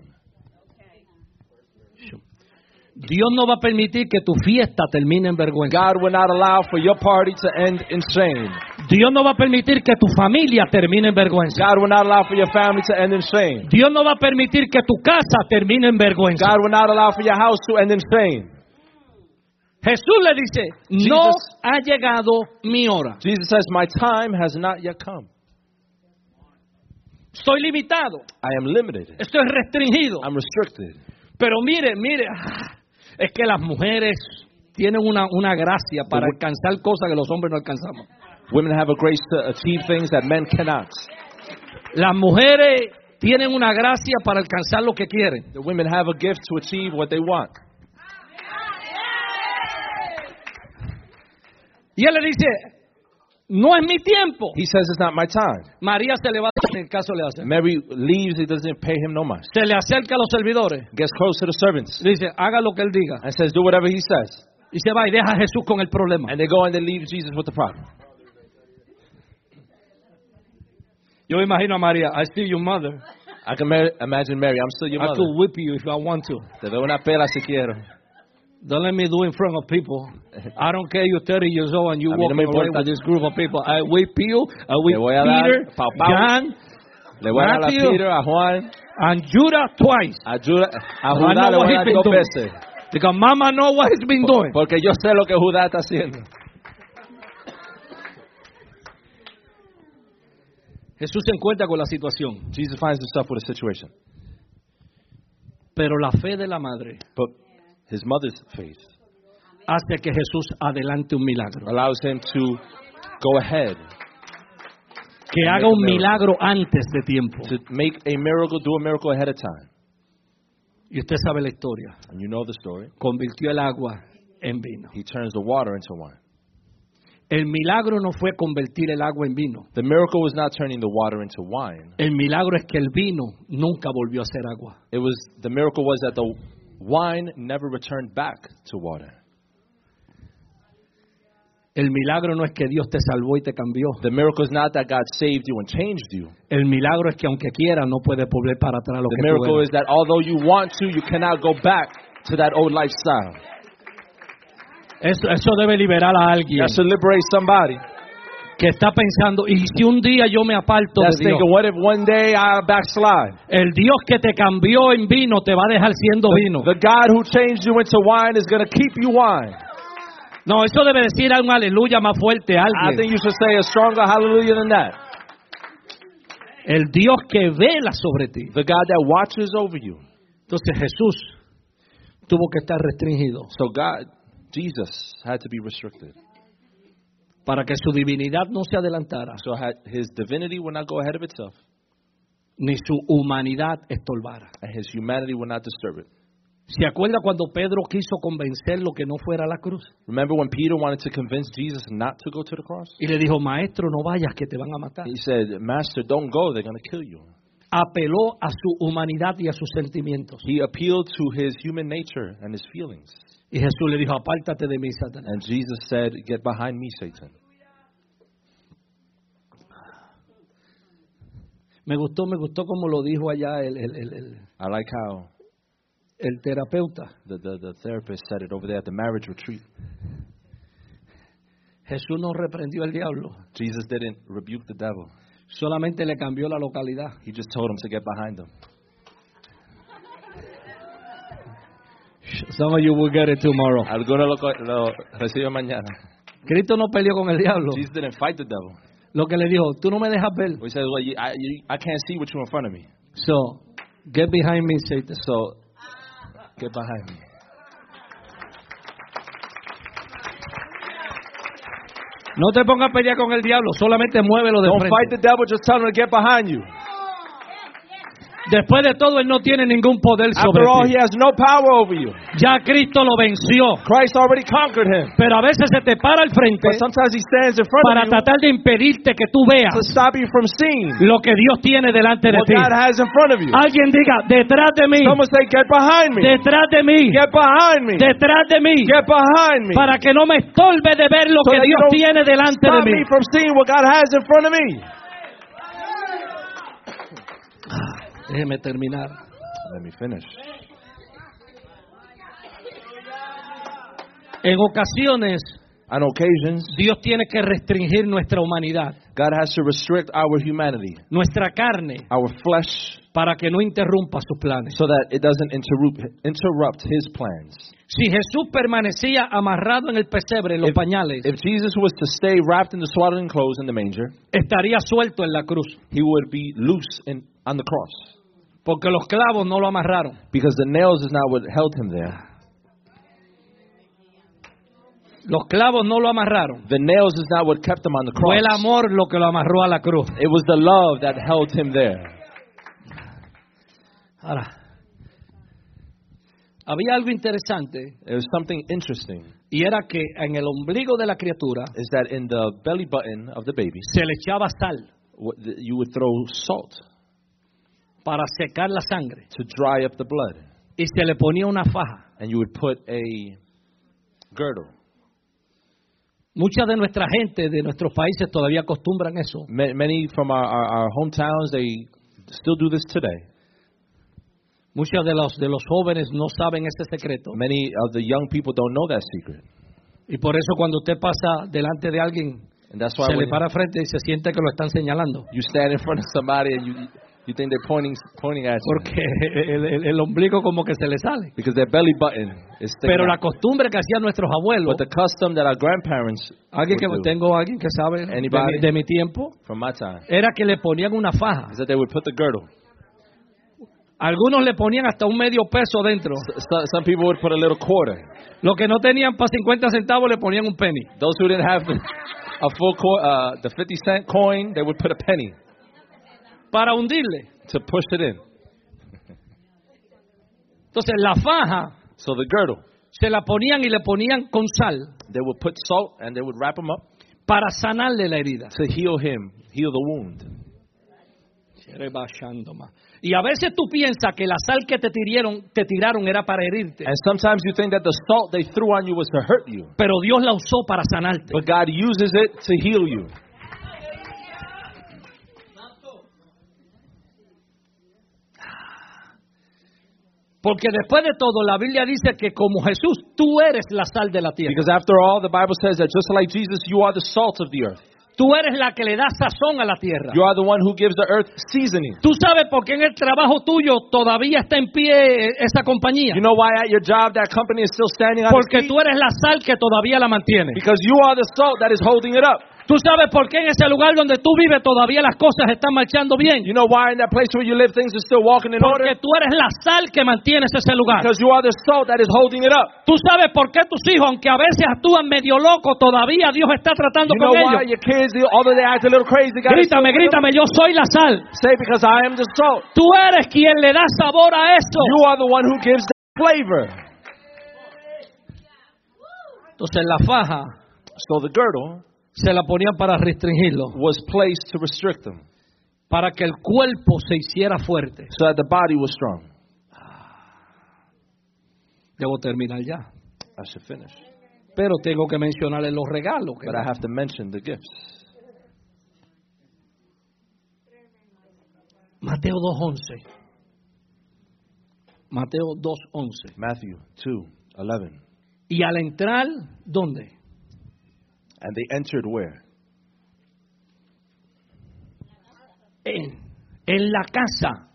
Dios no va a permitir que tu fiesta termine en vergüenza. God will not allow for your party to end in shame. Dios no va a permitir que tu familia termine en vergüenza. God will not allow for your family to end in shame. Dios no va a permitir que tu casa termine en vergüenza. God will not allow for your house to end in shame. Jesús le dice, no ha llegado mi hora. Jesus says, "My time has not yet come. Estoy limitado. I am limited. Estoy restringido. I'm restricted." Pero mire, es que las mujeres tienen una gracia para alcanzar cosas que los hombres no alcanzamos. Women have a grace to achieve things that men cannot. Las mujeres tienen una gracia para alcanzar lo que quieren. The women have a gift to achieve what they want. Y él le dice, no es mi tiempo. He says, "It's not my time." María se le va en el caso le hace. Mary leaves. He doesn't pay him no mind. Se le acerca a los servidores. Gets close to the servants Dice, haga lo que él diga. and says, "Do whatever he says." Y se va y deja a Jesús con el problema. And they go and they leave Jesus with the problem. Yo imagino a María, I see your mother. I can imagine Mary. "I'm still your I mother. could whip you if I want to. Te doy una pela si quiero." Don't let me do it in front of people. I don't care you're 30 years old and you A mí no walking me away importa. with this group of people. I whip you, I Le whip voy a dar Peter, pau pau. John, Le voy a dar a Matthew. Peter, a Juan, and Judah twice. a Judá, a I Judá know le what voy a he's dar been 2 doing. veces. Because mama know what he's been doing. Porque yo sé lo que Judá está haciendo. Jesús se encuentra con la situación, Jesus finds himself with a situation. pero la fe de la madre But his mother's faith hace que Jesús adelante un milagro. allows him to go ahead, Que haga un milagro antes de tiempo. to make a miracle, do a miracle ahead of time. Y usted sabe la historia. And you know the story. Convirtió el agua en vino. He turns the water into wine. El milagro no fue convertir el agua en vino. The miracle was not turning the water into wine. El milagro es que el vino nunca volvió a ser agua. The miracle was that the wine never returned back to water. El milagro no es que Dios te salvó y te cambió. The miracle is not that God saved you and changed you. El milagro es que aunque quiera no puede volver para atrás lo The que tú miracle eras. is that although you want to, you cannot go back to that old lifestyle. Eso debe liberar a alguien That should liberate somebody que está pensando, y si un día yo me aparto that's de Dios, thinking, what if one day I backslide? el Dios que te cambió en vino te va a dejar siendo vino. The God who changed you into wine is going to keep you wine. No, eso debe decir un aleluya más fuerte a I alguien. think you should say a stronger hallelujah than that. El Dios que vela sobre ti. The God that watches over you. Entonces Jesús tuvo que estar restringido So Jesus had to be restricted. para que su divinidad no se adelantara, So his divinity would not go ahead of itself, ni su humanidad estorbara. and his humanity would not disturb it. ¿Se acuerda cuando Pedro quiso convencerlo que no fuera a la cruz? Remember when Peter wanted to convince Jesus not to go to the cross? Y le dijo, maestro, no vayas que te van a matar. He said, Master, don't go, they're going to kill you. Apeló a su humanidad y a sus sentimientos. He appealed to his human nature and his feelings. Y Jesús le dijo, apártate de mí, Satanás. And Jesus said, get behind me, Satan. Me gustó como lo dijo allá I like how el terapeuta. the therapist said it over there at the marriage retreat. Jesús no reprendió al diablo, Jesus didn't rebuke the devil. solamente le cambió la localidad. He just told him to get behind him. Some of you will get it tomorrow. Algunos lo reciben mañana. Cristo no peleó con el diablo. Jesus didn't fight the devil. Lo que le dijo, tú no me dejas ver. He said, well, I can't see what you're in front of me. So, get behind me, Satan. So, get behind me. No te pongas a pelear con el diablo, solamente muévelo de Don't fight frente. the devil, just tell him to get behind you. Después de todo, él no tiene ningún poder sobre After all, ti. he has no power over you. Ya Cristo lo venció. Christ already conquered him. Pero a veces se te para al frente But sometimes he stands in front para of you tratar de impedirte que tú veas to stop you from seeing lo que Dios tiene delante de what ti. God has in front of you. Alguien diga, detrás de mí, Someone say, get behind me. detrás de mí, Get behind me. detrás de mí, Get behind me. para que no me estorbe de ver lo So que that you Dios don't tiene delante de Stop mí. me from seeing what God has in front of me. Déjeme terminar. Let me finish. En ocasiones, On occasions, Dios tiene que restringir nuestra humanidad, God has to restrict our humanity, nuestra carne, our flesh, para que no interrumpa sus planes. so that it doesn't interrupt His plans. Si Jesús permanecía amarrado en el pesebre, en los pañales, If Jesus was to stay wrapped in the swaddling clothes in the manger, estaría suelto en la cruz, He would be loose on the cross, porque los clavos no lo amarraron. because the nails is not what held Him there. Los clavos no lo amarraron. The nails is not what kept Him on the Fue el cross. amor lo que lo amarró a la cruz. It was the love that held Him there. Ahora, había algo interesante, There was something interesting, y era que en el ombligo de la criatura is that in the belly button of the baby, se le echaba sal you would throw salt para secar la sangre to dry up the blood, y se le ponía una faja. and you would put a girdle. Mucha de nuestra gente de nuestros países todavía acostumbran eso. Many from our hometowns, they still do this today. Muchos de los jóvenes no saben ese secreto. Many of the young people don't know that secret. Y por eso cuando usted pasa delante de alguien, And that's why se le when para frente y se siente que lo están señalando. you stand in front of somebody and you think they're pointing at you, Porque el ombligo como que se le sale. because their belly button is sticking Pero la out. costumbre que hacían nuestros abuelos, But the custom that our grandparents alguien que would do, tengo alguien que sabe Anybody? de mi tiempo, from my time, era que le ponían una faja. is that they would put the girdle. Algunos le ponían hasta un medio peso dentro. Some people would put a little quarter. Los que no tenían para 50 centavos le ponían un penny. Those who didn't have a full the 50-cent coin, they would put a penny Para hundirle. to push it in. Entonces la faja So the girdle, se la ponían y le ponían con sal they would put salt and they would wrap him up para sanarle la herida. to heal the wound. Y a veces tú piensas que la sal que te tiraron era para herirte, And sometimes you think that the salt they threw on you was to hurt you, pero Dios la usó para sanarte. but God uses it to heal you. Porque después de todo la Biblia dice que como Jesús tú eres la sal de la tierra. Because after all, the Bible says that just like Jesus, you are the salt of the earth. Tú eres la que le da sazón a la tierra. You are the one who gives the earth seasoning. Tú sabes por qué en el trabajo tuyo todavía está en pie esa compañía. You know why at your job that company is still standing on its Porque feet? tú eres la sal que todavía la mantiene. Because you are the salt that is holding it up. Tú sabes por qué en ese lugar donde tú vives todavía las cosas están marchando bien. You know why in that place where you live things are still walking in order? Porque tú eres la sal que mantienes ese lugar. Because you are the salt that is holding it up. Tú sabes por qué tus hijos, aunque a veces actúan medio locos, todavía Dios está tratando You know con why ellos. your kids, although they act a little crazy, God is still Grítame, with them? grítame, yo soy la sal. Say, because I am the salt. Tú eres quien le da sabor a esto. You are the one who gives the flavor. Entonces la faja So the girdle se la ponían para restringirlo, was placed to restrict them, para que el cuerpo se hiciera fuerte. so that the body was strong. Debo terminar ya. I should finish. Pero tengo que mencionarle los regalos. But I have to mention the gifts. Mateo 2:11. Mateo 2:11. Matthew 2:11. Y al entrar, ¿dónde? And they entered where? En la casa.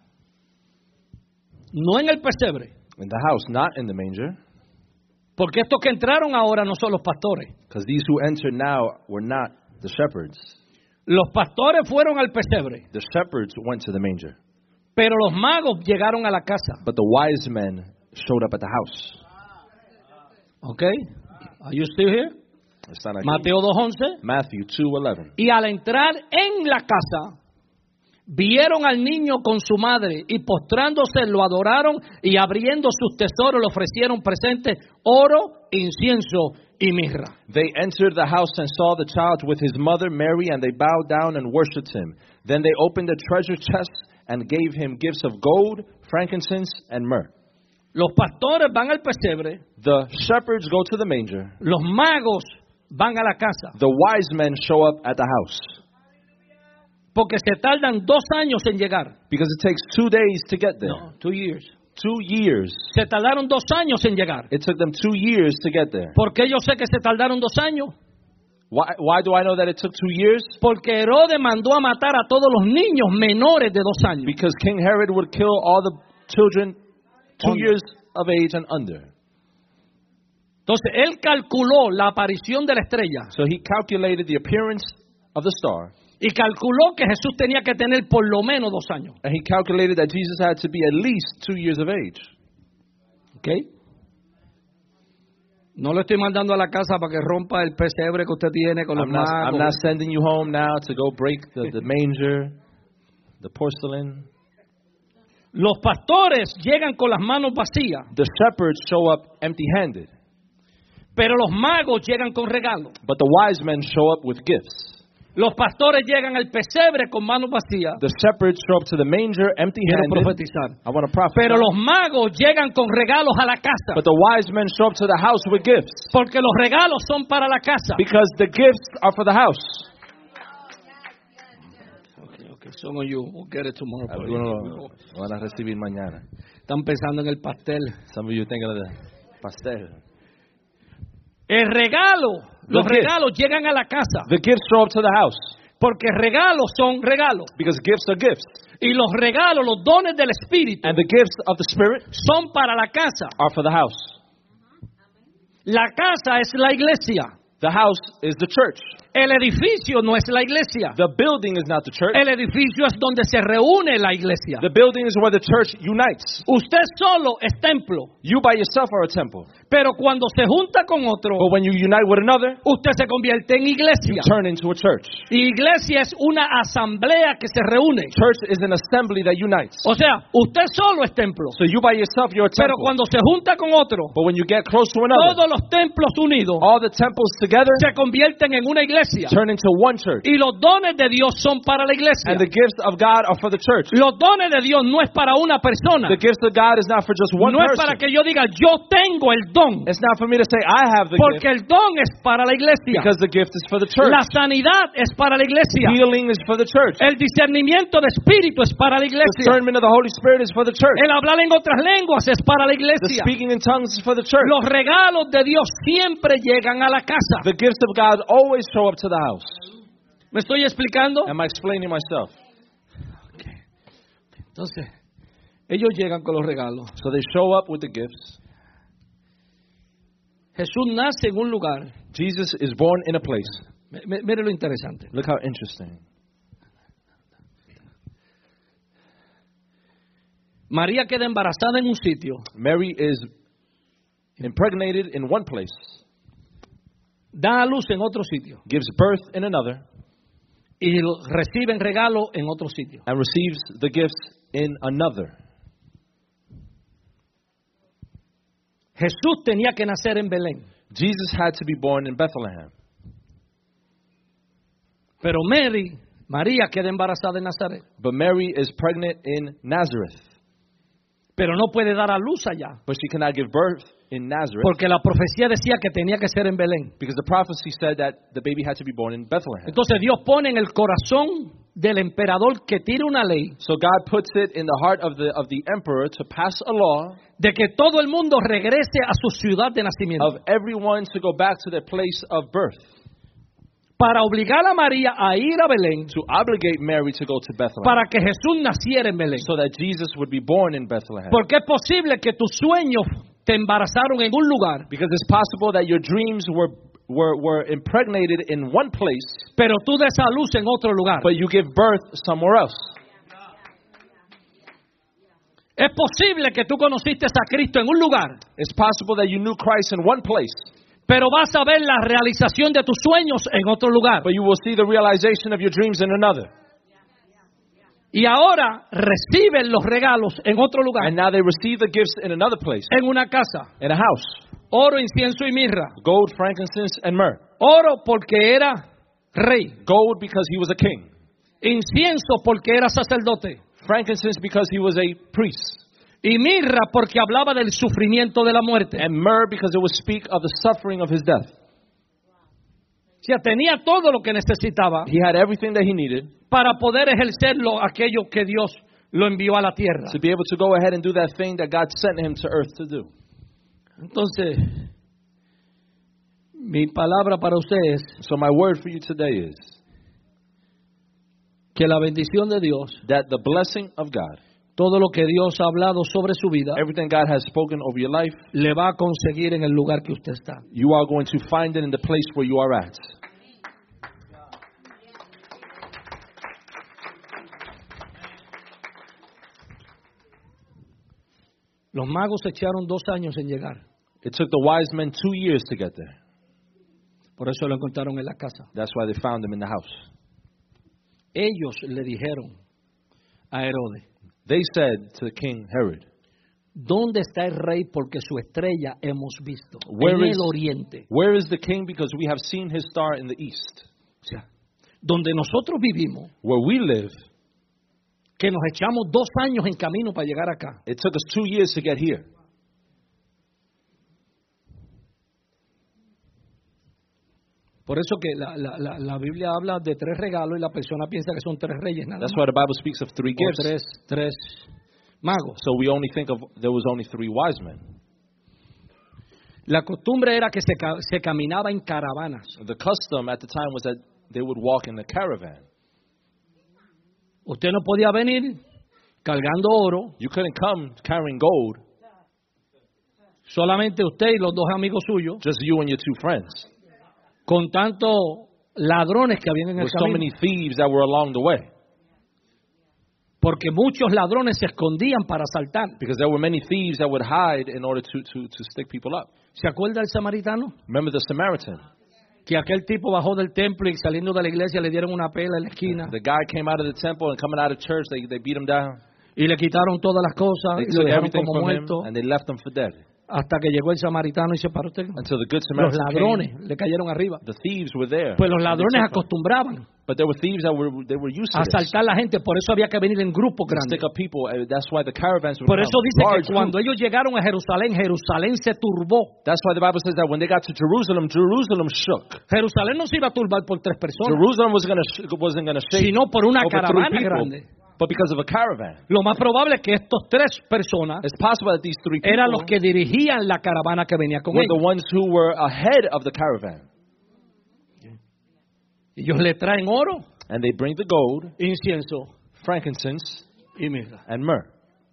No en el pesebre. In the house, not in the manger. Porque estos que entraron ahora no son los pastores. Because these who entered now were not the shepherds. Los pastores fueron al pesebre. The shepherds went to the manger. Pero los magos llegaron a la casa. But the wise men showed up at the house. Okay? Are you still here? Están aquí. Mateo 2:11. Matthew 2:11. Y al entrar en la casa, vieron al niño con su madre y postrándose lo adoraron y abriendo sus tesoros le ofrecieron presentes oro, incienso y mirra. They entered the house and saw the child with his mother Mary, and they bowed down and worshipped him. Then they opened the treasure chest and gave him gifts of gold, frankincense, and myrrh. Los pastores van al pesebre, The shepherds go to the manger. los magos van a la casa, The wise men show up at the house. porque se tardan 2 años en llegar. Because it takes 2 days to get there. No, 2 years. 2 years. Se tardaron 2 años en llegar. It took them 2 years to get there. ¿Por qué yo sé que se tardaron 2 años? Why do I know that it took 2 years? Porque Herodes mandó a matar a todos los niños menores de 2 años. Because King Herod would kill all the children 2 years of age and under. Entonces, él calculó la aparición de la estrella So he calculated the appearance of the star, y calculó que Jesús tenía que tener por lo menos 2 años. and he calculated that Jesus had to be at least 2 years of age. ¿Ok? No le estoy mandando a la casa para que rompa el pesebre que usted tiene con los I'm not magos. sending you home now to go break the manger, the porcelain. Los pastores llegan con las manos vacías, The shepherds show up empty-handed, pero los magos llegan con regalos. but the wise men show up with gifts. Los pastores llegan al pesebre con manos vacías. The shepherds show up to the manger Quiero empty-handed. profetizar. I want to prophesy. Pero los magos llegan con regalos a la casa, But the wise men show up to the house with gifts, porque los regalos son para la casa. because the gifts are for the house. Okay, some of you will get it tomorrow. Algunos lo van a recibir mañana. Están pensando en el pastel. Some of you think of the pastel. El regalo, los gift. regalos llegan a la casa, The gifts show up to the house, porque regalos son regalos. because gifts are gifts. Y los regalos, los dones del Espíritu, And the gifts of the Spirit son para la casa. are for the house. La casa es la iglesia. The house is the church. El edificio no es la iglesia. The building is not the church. El edificio es donde se reúne la iglesia. The building is where the church unites. Usted solo es templo, You by yourself are a temple. pero cuando se junta con otro, But when you unite with another, usted se convierte en you iglesia. turn into a church. Y iglesia es una asamblea que se reúne. Church is an assembly that unites. O sea, usted solo es templo, So you by yourself, you're a pero temple. cuando se junta con otro, But when you get close to another, todos los templos unidos all the temples together se convierten en una iglesia. turn into one church. Y los dones de Dios son para la iglesia. And the gifts of God are for the church. Los dones de Dios no es para una persona. The gifts of God is not for just one No es para person. que yo diga, yo tengo el don. It's not for me to say I have the Porque gift, el don es para la iglesia. because the gift is for the church. La sanidad es para la iglesia. Healing is for the church. El discernimiento de espíritu es para la iglesia. Discernment of the Holy Spirit is for the church. El hablar en otras lenguas es para la The iglesia. speaking in tongues is for the church. Los regalos de Dios siempre llegan a la casa. The gifts of God always show up to the house. ¿Me estoy explicando? Am I explaining myself? Entonces, ellos llegan con los regalos. So they show up with the gifts. Jesús nace en un lugar. Jesus is born in a place. Mire lo interesante. Look how interesting. María queda embarazada en un sitio. Mary is impregnated in one place, Da a luz en otro sitio. gives birth in another, Y reciben regalo en otro sitio. and receives the gifts in another. Jesús tenía que nacer en Belén. Jesus had to be born in Bethlehem. Pero María queda embarazada en Nazaret. But Mary is pregnant in Nazareth. pero no puede dar a luz allá, but she cannot give birth in Nazareth porque la profecía decía que tenía que ser en Belén. because the prophecy said that the baby had to be born in Bethlehem. Entonces Dios pone en el corazón del emperador que tire una ley So God puts it in the heart of the emperor to pass a law de que todo el mundo regrese a su ciudad de nacimiento, of everyone to go back to their place of birth, para obligar a María a ir a Belén, to obligate Mary to go to Bethlehem, para que Jesús naciera en Belén. so that Jesus would be born in Bethlehem. Porque es posible que tus sueños te embarazaron en un lugar, Because it's possible that your dreams were impregnated in one place, pero tú des a luz en otro lugar. but you give birth somewhere else. Es posible que tú conociste a Cristo en un lugar, It's possible that you knew Christ in one place, pero vas a ver la realización de tus sueños en otro lugar. but you will see the realization of your dreams in another. Y ahora reciben los regalos en otro lugar, And now they receive the gifts in another place, en una casa. in a house. Oro, incienso y mirra. Gold, frankincense, and myrrh. Oro porque era rey. Gold because he was a king. Incienso porque era sacerdote. Frankincense because he was a priest. Y mirra porque hablaba del sufrimiento de la muerte. And myrrh because it would speak of the suffering of his death. O sea, tenía todo lo que necesitaba He had everything that he needed para poder ejercerlo aquello que Dios lo envió a la tierra. to be able to go ahead and do that thing that God sent him to earth to do. Entonces, mi palabra para ustedes es So my word for you today is que la bendición de Dios, that the blessing of God, todo lo que Dios ha hablado sobre su vida, everything God has spoken over your life, le va a conseguir en el lugar que usted está. you are going to find it in the place where you are at. Los magos se echaron 2 años en llegar. It took the wise men 2 years to get there. Por eso lo encontraron en la casa. That's why they found him in the house. Ellos le dijeron a Herodes, They said to King Herod, ¿dónde está el rey? Porque su estrella hemos visto Where en is- el oriente. "Where is the king? Because we have seen his star in the east." O sea, donde nosotros vivimos, Where we live, que nos echamos 2 años en camino para llegar acá. it took us 2 years to get here. Por eso que la Biblia habla de 3 regalos y la persona piensa que son 3 reyes nada That's más. why the Bible speaks of 3 O gifts. tres magos. So we only think of there was only 3 wise men. La costumbre era que se caminaba en caravanas. The custom at the time was that they would walk in the caravan. Usted no podía venir cargando oro, You couldn't come carrying gold, solamente usted y los 2 amigos suyos, just you and your 2 friends. con tantos ladrones que habían en el With so camino. many thieves that were along the way. Porque muchos ladrones se escondían para asaltar. Because there were many thieves that would hide in order to stick people up. ¿Se acuerda el samaritano? Remember the Samaritan? Que aquel tipo bajó del templo y saliendo de la iglesia le dieron una pela en la esquina The guy came out of the temple and coming out of church, they beat him down. y le quitaron todas las cosas They y lo took dejaron everything como from him muerto and they left him for dead. hasta que llegó el samaritano y se paró usted. Until the good Los Samaritan ladrones came, le cayeron arriba. the thieves were there. Pues los And they ladrones took him. acostumbraban But there were thieves that were used a to this. asaltar a la gente, por eso había que venir en grupos To grandes. stick up people. That's why the caravans would Por come. eso dice Large que cuando groups. ellos llegaron a Jerusalén, Jerusalén se turbó. That's why the Bible says that when they got to Jerusalem, Jerusalem shook. Jerusalén no se iba a turbar por 3 personas, Jerusalem wasn't going to shake sino por una over 3 caravana people, grande. but because of a caravan. Lo más probable es que estos 3 personas It's possible that these 3 people eran los que dirigían la caravana que venía con were the ellos. ones who were ahead of the caravan. Ellos le traen oro, And they bring the gold, incienso frankincense, y mirra. and myrrh.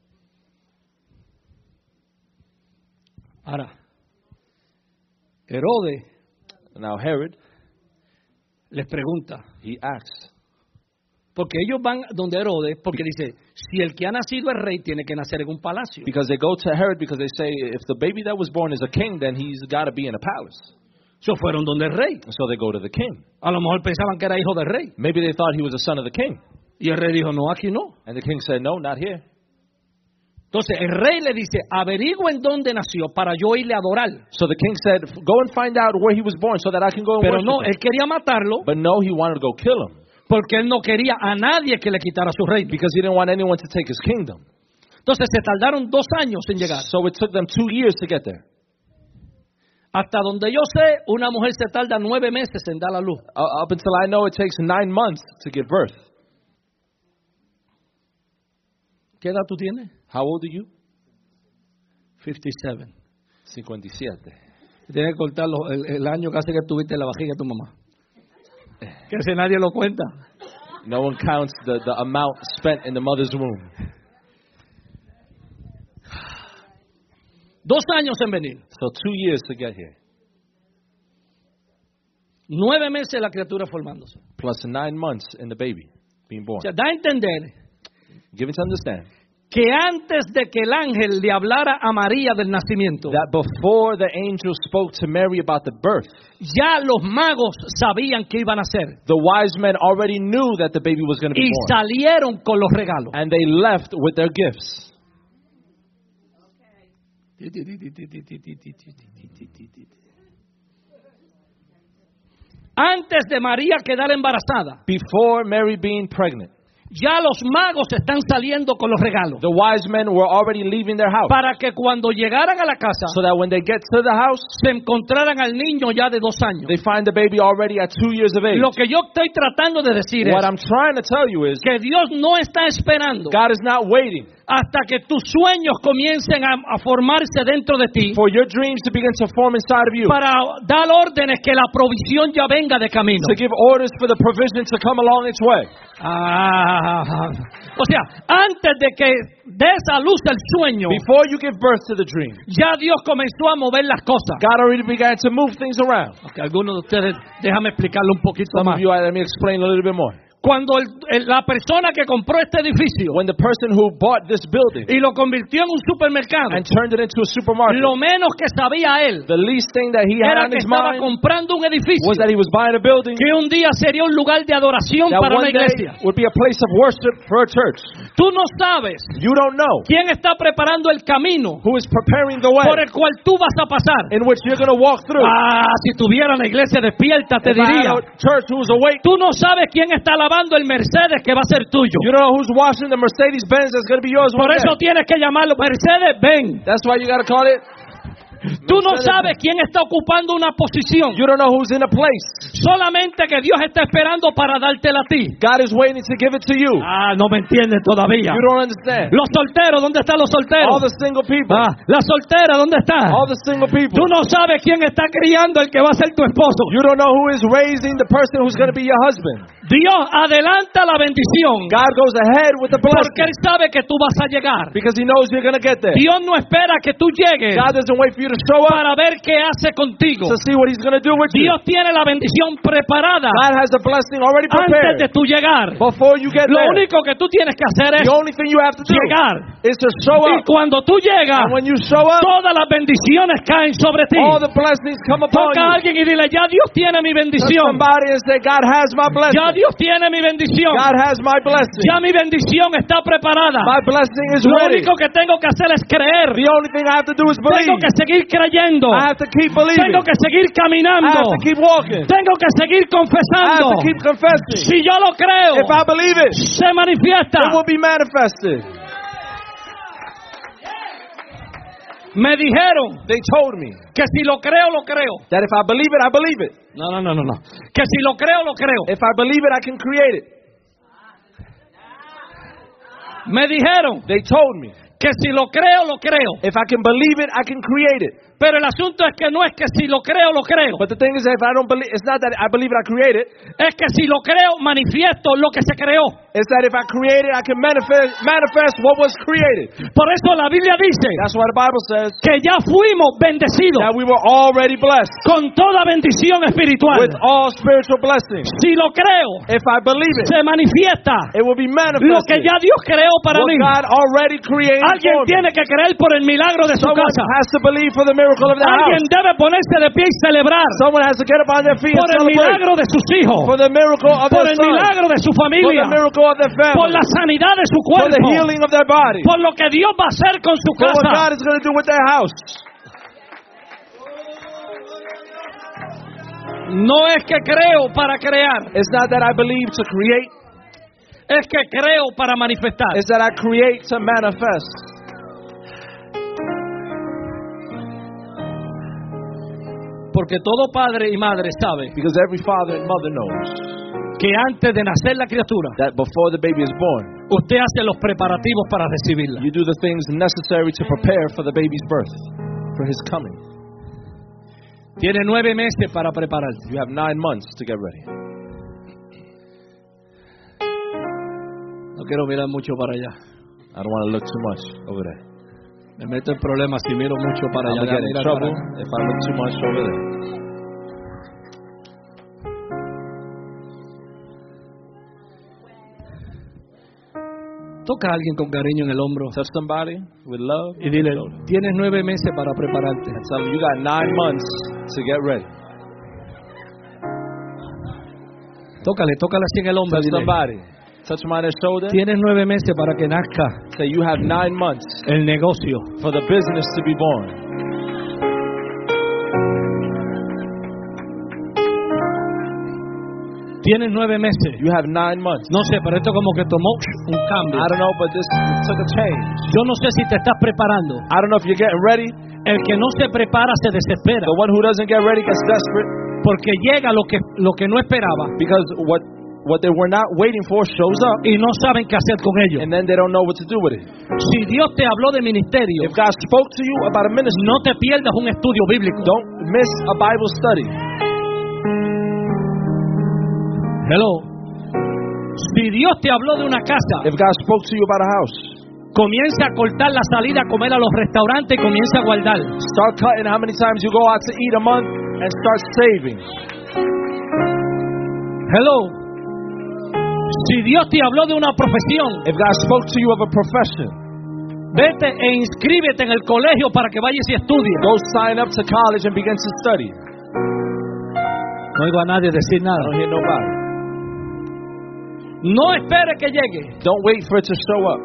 Ahora, Herodes Now Herod, les pregunta, he asks, porque ellos van donde Herodes, porque dice, si el que ha nacido es rey, tiene que nacer en un palacio. because they go to Herod because they say if the baby that was born is a king, then he's got to be in a palace. So fueron donde el rey. And so they go to the king. A lo mejor pensaban que era hijo del rey. Maybe they thought he was a son of the king. Y el rey dijo, no, aquí no. And the king said, no, not here. Entonces el rey le dice, averigüen dónde nació para yo irle a adorar. So the king said, go and find out where he was born so that I can go and Pero worship no, him. él quería matarlo But no, he wanted to go kill him porque él no quería a nadie que le quitara su reino. because he didn't want anyone to take his kingdom. Entonces se tardaron 2 años en llegar. So it took them 2 years to get there. Hasta donde yo sé, una mujer se tarda 9 meses en dar a luz. Up until I know, it takes 9 months to give birth. ¿Qué edad tú tienes? How old are you? 57. 57. Tienes que cortar el año casi que tuviste en la barriga de tu mamá. Que ese nadie lo cuenta. No one counts the amount spent in the mother's womb. 2 años en venir. So 2 years to get here. 9 meses la criatura formándose. Plus 9 months in the baby being born. O sea, da a entender Give it to understand que antes de que el ángel le hablara a María del nacimiento, that before the angel spoke to Mary about the birth, ya los magos sabían qué iban a hacer. the wise men already knew that the baby was going to be Y born. salieron con los regalos. And they left with their gifts. Antes de María quedar embarazada, Before Mary being pregnant, ya los magos están saliendo con los regalos. the wise men were already leaving their house. Para que cuando llegaran a la casa, So that when they get to the house, se encontraran al niño ya de 2 años. they find the baby already at 2 years of age. Lo que yo estoy tratando de decir What es I'm trying to tell you is, que Dios no está esperando God is not waiting hasta que tus sueños comiencen a formarse dentro de ti for your dreams to begin to form inside of you, para dar órdenes que la provisión ya venga de camino. to give orders for the provision to come along its way. O sea, antes de que des a luz el sueño, Before you give birth to the dream, ya Dios comenzó a mover las cosas. God already began to move things around. Okay, algunos de ustedes, déjame explicarlo un poquito Some más. of you, let me explain a little bit more. Cuando la persona que compró este edificio When the person who bought this building y lo convirtió en un supermercado, and turned it into a supermarket, lo menos que sabía él the least thing that he had era on que his estaba mind comprando un edificio was that he was buying a building que un día sería un lugar de adoración that para one una day iglesia. would be a place of worship for a church. Tú no sabes You don't know quién está preparando el camino who is preparing the way por el cual tú vas a pasar. in which you're going to walk through. Si tuviera la iglesia despierta, te If I had diría, a church who was awake, tú no sabes quién está lavando el Mercedes que va a ser tuyo. you don't know who's washing the Mercedes-Benz that's going to be yours Por one eso day. tienes que llamarlo, Mercedes, ven. That's why you got to call it. Tú no sabes quién está ocupando una posición. You don't know who's in a place. Solamente que Dios está esperando para dártela a ti. God is waiting to give it to you. No me entiendes todavía. You don't understand. Los solteros, ¿dónde están los solteros? All the single people. La soltera, ¿dónde está? All the single people. Tú no sabes quién está criando el que va a ser tu esposo. You don't know who is raising the person who's going to be your husband. Dios adelanta la bendición God goes ahead with the porque blessing Él sabe que tú vas a llegar. because He knows you're going to get there. Dios no espera que tú llegues God doesn't wait for you to show up para ver qué hace contigo. to see what He's going to do with you. Dios tiene la bendición preparada God has the blessing already antes de prepared tú llegar. before you get Lo there. único que tú tienes que hacer es The only thing you have to do llegar. is to show Y up. cuando tú llegas, And when you show up, todas las bendiciones caen sobre ti. all the blessings come upon Toca a you. alguien y dile, ya Dios tiene mi Touch bendición. somebody and say, God has my Ya blessing. Dios tiene mi bendición. God has my blessing. Ya mi bendición está preparada. My blessing is Lo ready. único que tengo que hacer es creer. The only thing I have to do is Tengo believe. que seguir creyendo. I have to keep believing. Tengo que seguir I caminando. have to keep walking. Tengo que seguir I have confesando. to keep confessing. Si yo lo creo, If I believe it, se manifiesta. it will be manifested. Me dijeron They told me que si lo creo, lo creo. that if I believe it, I believe it. No. Que si lo creo, lo creo. If I believe it, I can create it. Me dijeron They told me que si lo creo, lo creo. if I can believe it, I can create it. Pero el asunto es que no es que si lo creo, lo creo. But the thing is, if I don't believe, it's not that I believe it, I create it. Es que si lo creo, manifiesto lo que se creó. It's that if I create it, I can manifest what was created. Por eso la Biblia dice That's why the Bible says que ya fuimos bendecidos that we were already blessed con toda bendición espiritual. with all spiritual blessings. Si lo creo, If I believe it, se manifiesta it will be lo que manifested. ya Dios creó para What mí. God already created Alguien for me. tiene que creer por el milagro de su Someone casa. has to believe for the miracle of their Alguien house. debe ponerse de pie y celebrar Someone has to get up on their feet por and el celebrate milagro de sus hijos, for the miracle of por their el son, milagro de su for familia, the miracle of their por family, la sanidad de su for the cuerpo, healing of their body, por lo que Dios va a hacer con su for what casa. God is going to do with their house. No es que creo para crear, It's not that I believe to create, es que creo para manifestar. it's that I create to manifest. Porque todo padre y madre sabe Because every father and mother knows que antes de nacer la criatura, that before the baby is born, usted hace los preparativos para recibirla. you do the things necessary to prepare for the baby's birth, for his coming. Tiene 9 meses para prepararse. You have 9 months to get ready. No quiero mirar mucho para allá. I don't want to look too much over there. Me meto en problemas si miro mucho para I'm allá. going to get in Mira trouble para acá. if I look too much over there. Toca a alguien con cariño en el hombro Touch somebody with love y dile, and tienes 9 meses para prepararte. tell them you got 9 months to get ready. Tócale así en el hombro. Touch Dile, somebody. Touch them on their shoulder. tienes 9 meses para que nazca Say you have 9 months el negocio. for the business to be born. Tienes 9 meses. You have 9 months. No sé, pero esto como que tomó un cambio. I don't know, but this took a change. Yo no sé si te estás preparando. I don't know if you're getting ready. El que no se prepara se desespera The one who doesn't get ready gets desperate porque llega lo que no esperaba because what they were not waiting for shows up, y no saben qué hacer con ello. and then they don't know what to do with it. Si Dios te habló de ministerio, If God spoke to you about a ministry, no te pierdas un estudio bíblico. don't miss a Bible study. Hello. Si Dios te habló de una casa, If God spoke to you about a house, comienza a cortar la salida a comer a los restaurantes y comienza a guardar. start cutting how many times you go out to eat a month and start saving. Hello. Si Dios te habló de una profesión, If God spoke to you of a profession, vete e inscríbete en el colegio para que vayas y estudies. go sign up to college and begin to study. No oigo a nadie decir I nada. don't hear nobody. No espere que llegue, Don't wait for it to show up,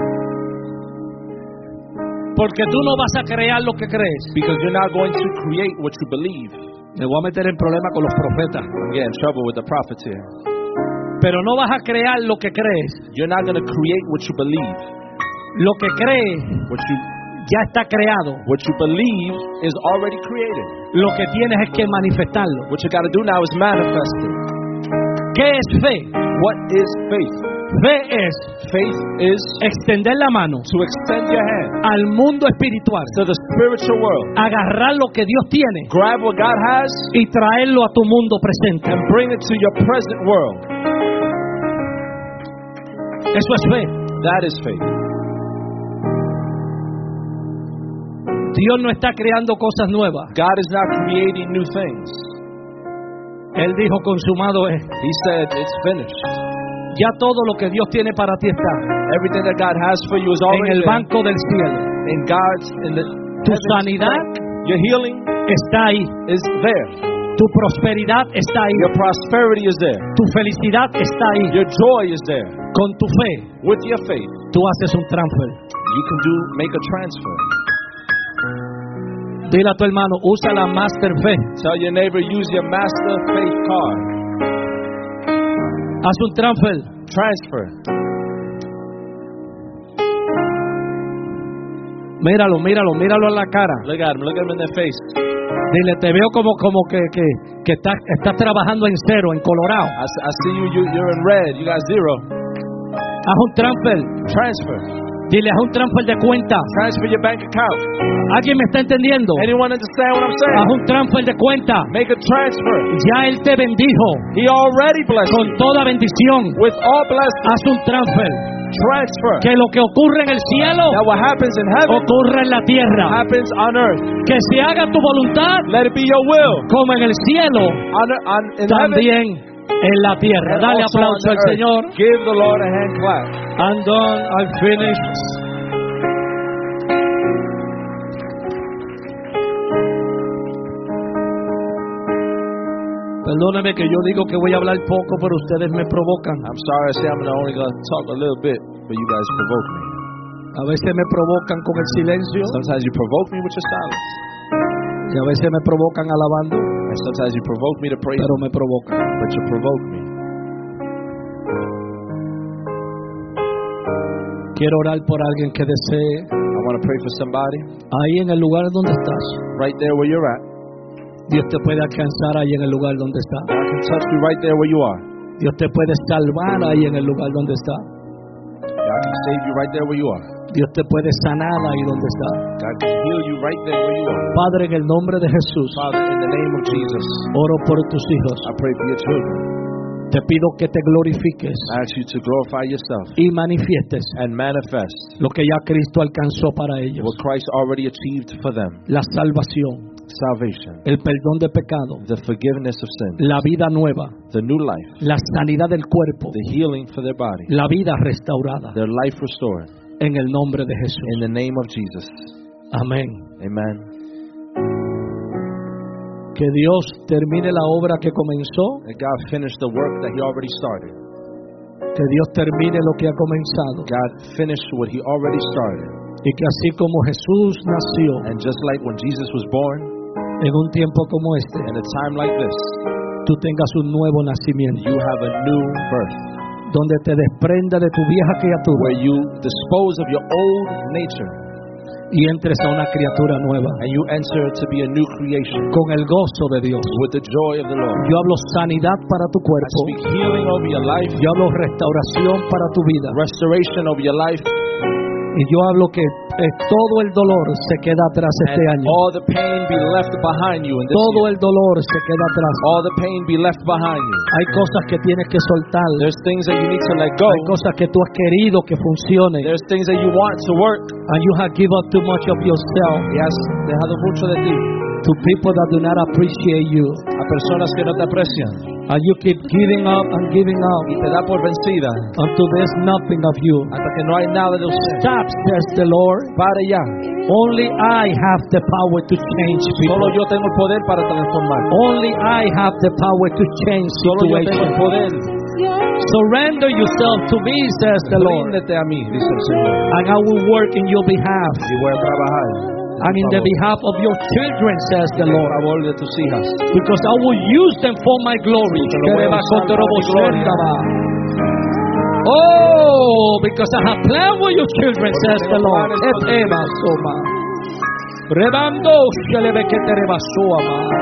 porque tú no vas a crear lo que crees. because you're not going to create what you believe. Me voy a meter en problemas con los profetas. I'm getting in trouble with the prophets here. Pero no vas a crear lo que crees. You're not going to create what you believe. Lo que crees What you ya está creado. believe is already created. Lo que tienes es que manifestarlo. What you got to do now is manifest it. ¿Qué es fe? What is faith? Fe es Faith is extender la mano to extend your hand al mundo espiritual, to the spiritual world, agarrar lo que Dios tiene grab what God has, y traerlo a tu mundo presente. and bring it to your present world. Eso es fe. That is faith. Dios no está creando cosas nuevas. God is not creating new things. Él dijo consumado es. He said it's finished. Ya todo lo que Dios tiene para ti está Everything that God has for you is en already el there. banco del cielo. In God's, in the Tu heavens. sanidad Your healing está ahí. is there. Tu prosperidad está ahí. Your prosperity is there. Tu felicidad está ahí. Your joy is there. Con tu fe, With your faith, tú haces un transfer. you can make a transfer. Dile a tu hermano, usa la Master Fe. Tell your neighbor, use your master faith card. Haz un transfer. Transfer. Míralo a la cara. Look at him in the face. Dile, te veo como que estás trabajando en cero, en Colorado. I see you're in red. You got 0. Haz un transfer. Transfer. Dile, haz un transfer de cuenta. Transfer your bank account. ¿Alguien me está entendiendo? Anyone understand what I'm Haz saying? un transfer de cuenta. Make a transfer. Ya Él te bendijo He already blessed con you. toda bendición. With all blessings. Haz un transfer. Transfer. Que lo que ocurre en el cielo That what happens in heaven ocurra en la tierra. happens on earth. Que se haga tu voluntad Let it be your will. como en el cielo, In heaven también en la tierra. and Dale also on aplauso the al earth. Señor. Give the Lord a hand clap. I'm done. I'm finished. Perdóname que yo digo que voy a hablar poco, pero ustedes me provocan. I'm sorry I say I'm only going to talk a little bit, but you guys provoke me. A veces me provocan con el silencio Sometimes you provoke me with your silence. y a veces me provocan alabando, And sometimes you provoke me to praise pero you, me provocan. but you provoke me. Quiero orar por alguien que desee, I want to pray for somebody ahí en el lugar donde estás, right there where you're at. Dios te puede alcanzar ahí en el lugar donde está. God can touch you right there where you are. Dios te puede salvar ahí en el lugar donde está. God can save you right there where you are. Dios te puede sanar ahí donde está. God can heal you right there where you are. Padre, en el nombre de Jesús, Father, in the name of Jesus, oro por tus hijos. I pray for your children. Te pido que te glorifiques I ask you to glorify yourself y manifiestes and manifest lo que ya Cristo alcanzó para ellos. what Christ already achieved for them. La salvación, Salvation, el perdón de pecado, the forgiveness of sin, la vida nueva, the new life, la sanidad del cuerpo, the healing for their body, la vida restaurada, their life restored. en el nombre de Jesús. In the name of Jesus. Amén. Amen. Que Dios termine la obra que comenzó, That God finished the work that He already started. que Dios termine lo que ha comenzado, God finished what He already started. y que así como Jesús nació And just like when Jesus was born, en un tiempo como este, in a time like this, tú tengas un nuevo nacimiento, you have a new birth donde te desprenda de tu vieja criatura where you dispose of your old nature y entres a una criatura nueva, and you enter to be a new creation con el gozo de Dios. with the joy of the Lord. Yo hablo sanidad para tu I cuerpo, speak healing over your life, yo hablo restauración para tu vida, restoration over your life, y yo hablo que todo el dolor se queda atrás este and año. all the pain be left behind you in this Todo year. el dolor se queda atrás. All the pain be left behind you. Hay cosas que tienes que soltar. There's things that you need to let go. Hay cosas que tú has querido que funcionen. There's things that you want to work. And you have given up too much of yourself Y has dejado mucho de ti to people that do not appreciate you. a personas que no te aprecian And you keep giving up and giving up y te da por vencida until there's nothing of you. hasta que no hay nada de usted. Stop, says the Lord. Pare ya. Only I have the power to change Solo people. yo tengo el poder para transformar. Only I have the power to change Solo yo tengo el situations. poder. Surrender yourself to me, says the Lord. Ríndete a mí, dice el Señor. And I will work in your behalf. Y voy a trabajar And in the behalf of your children, says the en Lord. favor de tus hijas. Because I will use them for my glory. Porque lo voy a usar para mi gloria. Oh, because I have planned for your children, says the Lord. Rebando shelebe que te rebasó, amado.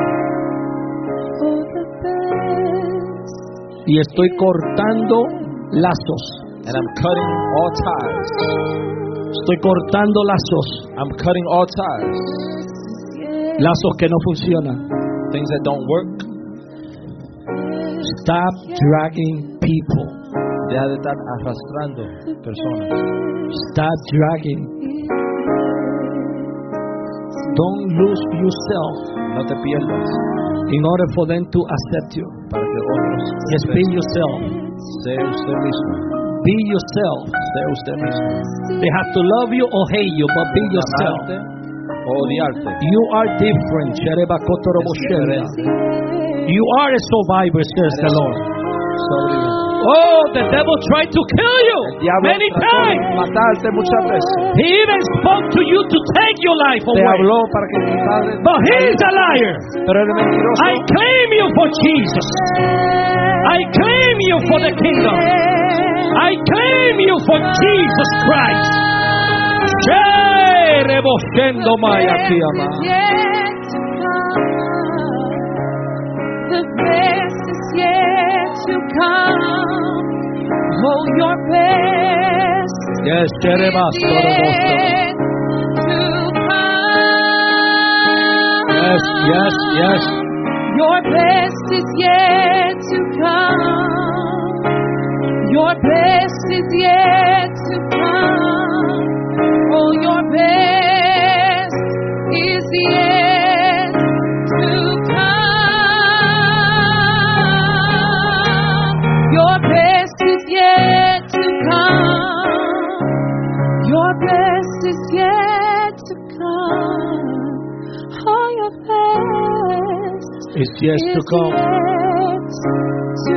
Y estoy cortando lazos. And I'm cutting all ties. Estoy cortando lazos. I'm cutting all ties. Lazos que no funcionan. Things that don't work. Stop dragging people. Deja de estar arrastrando personas. Stop dragging. Don't lose yourself No te pierdas in order for them to accept you. para que otros Just be yourself. sea usted mismo. Be yourself. Sea usted mismo. They have to love you or hate you, but be yourself. Amarte o odiarte. You are different. Shereba Kotorobo Shereba. You are a survivor, says the Lord. Sobreviviente. Oh, the devil tried to kill you Diablo many trató de times. matarte muchas veces. He even spoke to you to take your life Te away. habló para que quitara. But he is a liar. Pero eres mentiroso. I claim you for Jesus. I claim you for the kingdom. I claim you for Jesus Christ. Rebosendo Maya Tiama. The best is yet to come. Oh, your best Yes, Chereba is yet to come. Yes, yes, yes. Your best is yet to come. Your best is yet to come. Oh, your best is yet to come. Your best is yet to come. Your best is yet to come. Oh, your best It's yes to come. yet to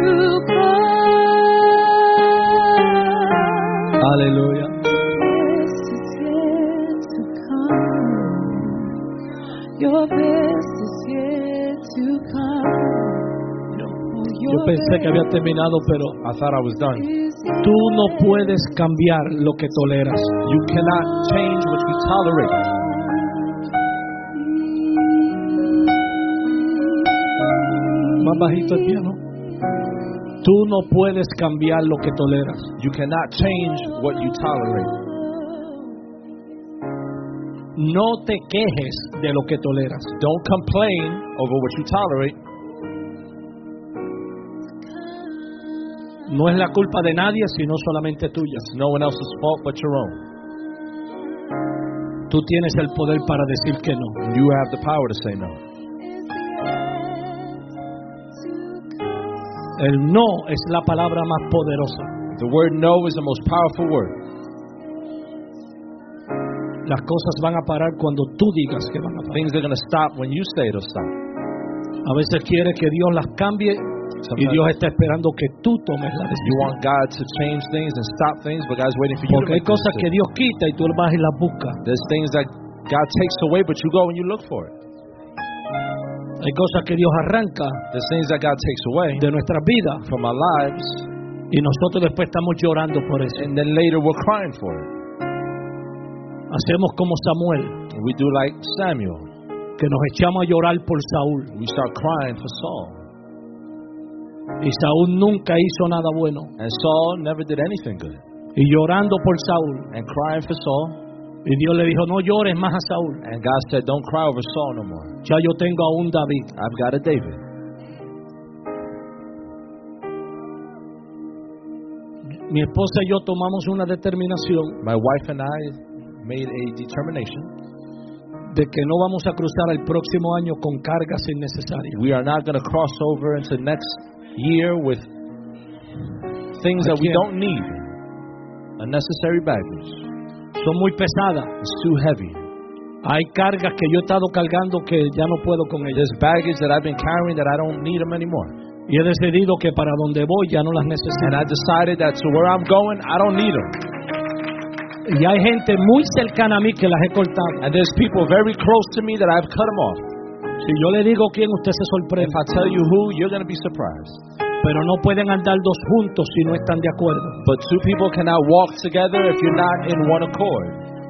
come. Hallelujah. Best is yet to come. Your best is yet to come. Yo pensé que había terminado, pero I thought I was done. tú no puedes cambiar lo que toleras. You cannot change what you tolerate. bajito el piano. Tú no puedes cambiar lo que toleras. You cannot change what you tolerate. No te quejes de lo que toleras. Don't complain over what you tolerate. No es la culpa de nadie, sino solamente tuya. It's no one else's fault but your own. Tú tienes el poder para decir que no. You have the power to say no. El no es la palabra más poderosa. The word no is the most powerful word. Las cosas van a parar cuando tú digas que van a parar. Things are going to stop when you say it'll stop. A veces quiere que Dios las cambie y Dios está esperando que tú tomes la You decisión. want God to change things and stop things, but God's waiting for you to Porque hay make the cosas que decision. Dios quita y tú vas y las buscas. There's things that God takes away, but you go and you look for it. Hay cosas que Dios arranca There's things that God takes away de nuestras vidas from our lives, y nosotros después estamos llorando por eso. and then later we're crying for it. Hacemos como Samuel, We do like Samuel. que nos echamos a llorar por Saúl. We start crying for Saul. Y Saúl nunca hizo nada bueno. And Saul never did anything good. Y llorando por Saúl. And crying for Saul. Y Dios le dijo, no llores más a Saúl. And God said, don't cry over Saul no more. Ya yo tengo a un David. I've got a David. Mi esposa y yo tomamos una determinación My wife and I made a determination. de que no vamos a cruzar el próximo año con cargas innecesarias. We are not going to cross over into next year with things that we don't need. Unnecessary baggage. Son muy pesadas. It's too heavy. Hay cargas que yo he estado cargando que ya no puedo con ellas. There's baggage that I've been carrying that I don't need them anymore. Y he decidido que para donde voy ya no las necesito. And I decided that to where I'm going, I don't need them. Y hay gente muy cercana a mí que las he cortado. And there's people very close to me that I've cut them off. Si yo le digo quién, usted se sorprende. If I tell you who, you're going to be surprised. Pero no pueden andar dos juntos si no están de acuerdo. But two people cannot walk together if you're not in one accord.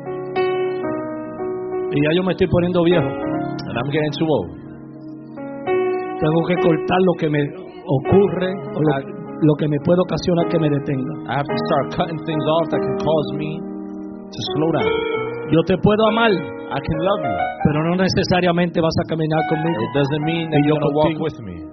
Y ya yo me estoy poniendo viejo. And I'm getting too old. Tengo que cortar lo que me ocurre o lo que me puede ocasionar que me detenga. I have to start cutting things off that can cause me to slow down. Yo te puedo amar, I can love you. pero no necesariamente vas a caminar conmigo. It doesn't mean that Y yo you're going to walk contigo. with me.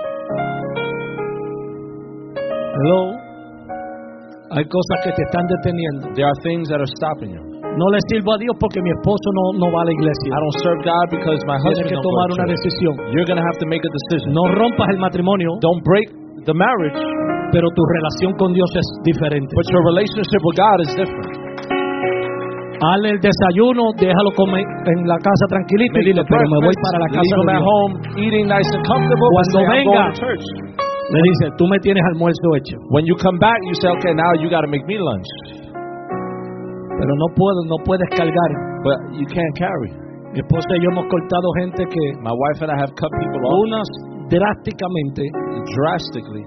Hello. Hay cosas que te están deteniendo. There are things that are stopping you. No le sirvo a Dios porque mi esposo no va a la iglesia. I don't serve God because my Tienes husband que don't go tomar to una church. decisión. You're going to have to make a decision. No rompas el matrimonio, Don't break the marriage, pero tu relación con Dios es diferente. but your relationship with God is different. Hazle el desayuno, déjalo comer en la casa tranquilito y Make dile, the pero me voy breakfast, para la leave casa them de at Dios. home eating nice and comfortable, but Cuando say, I'm venga, going to church. le dice, tú me tienes almuerzo hecho. When you come back, you say, okay, now you got to make me lunch. Pero no puedes cargar. But you can't carry. Mi esposa y yo hemos cortado gente que My wife and I have cut people off unas drásticamente, drastically.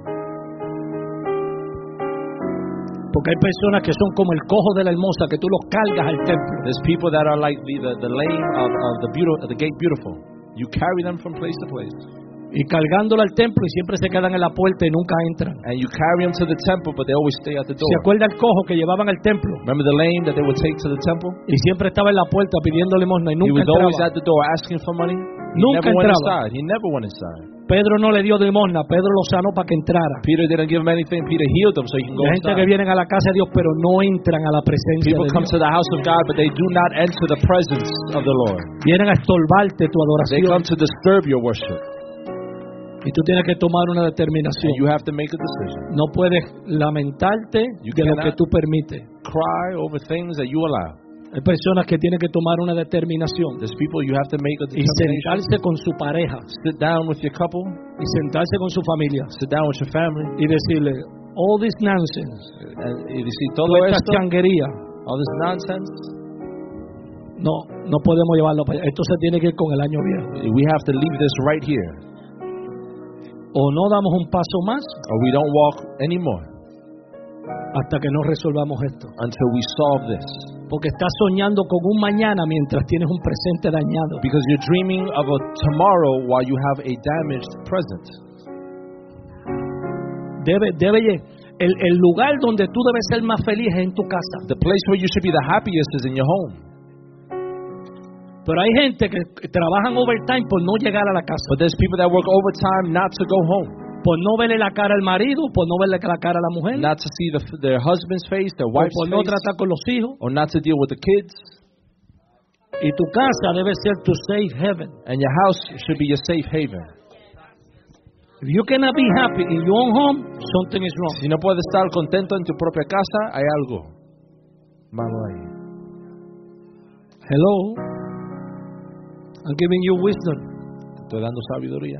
porque hay personas que son como el cojo de la hermosa, que tú los cargas al templo. There's people that are like the lame of the gate beautiful. You carry them from place to place. Y cargándolo al templo y siempre se quedan en la puerta y nunca entran. And you carry them to the temple, but they always stay at the ¿Se door. acuerda el cojo que llevaban al templo? Remember the lame that they would take to the temple? Y siempre estaba en la puerta pidiendo limosna y He nunca was always entraba. at the door asking for money. He Nunca never went entraba. inside. He never went inside. Pedro no le dio limosna, Pedro lo sanó para que entrara. Peter didn't give him anything. Peter healed him so he can go La gente que inside. vienen a la casa de Dios pero no entran a la presencia People de come Dios. to the house of God, but they do not enter the presence of the Lord. Vienen a estorbarte tu They come adoración. to disturb your worship. Y tú tienes que tomar una And determinación. you have to make a decision. No puedes lamentarte You de lo cannot- que tú permites. Cry over things that you allow. Hay personas que tienen que tomar una determinación There's people you have to make a y determination. sentarse con su pareja Sit down with your couple. y sentarse con su familia Sit down with your family. y decirle, all this nonsense, And you see todo toda esta esto, changuería, all this nonsense, no podemos llevarlo para allá. Esto se tiene que ir con el año viejo. we have to leave this right here. O no damos un paso más Or we don't walk anymore hasta que no resolvamos esto. until we solve this. Porque estás soñando con un mañana mientras tienes un presente dañado. Because you're dreaming of a tomorrow while you have a damaged present. el lugar donde tú debes ser más feliz es en tu casa. The place where you should be the happiest is in your home. Pero hay gente que trabajan overtime por no llegar a la casa, But there's people that work overtime not to go home, por no verle la cara al marido, por no verle la cara a la mujer, not to see their husband's face, their o wife's por no face, tratar con los hijos. or not to deal with the kids. Y tu casa debe ser tu safe haven. And your house should be your safe haven. If you cannot be happy in your own home, something is wrong. Si no puedes estar contento en tu propia casa, hay algo malo ahí. Hello. I'm giving you wisdom. Te estoy dando sabiduría.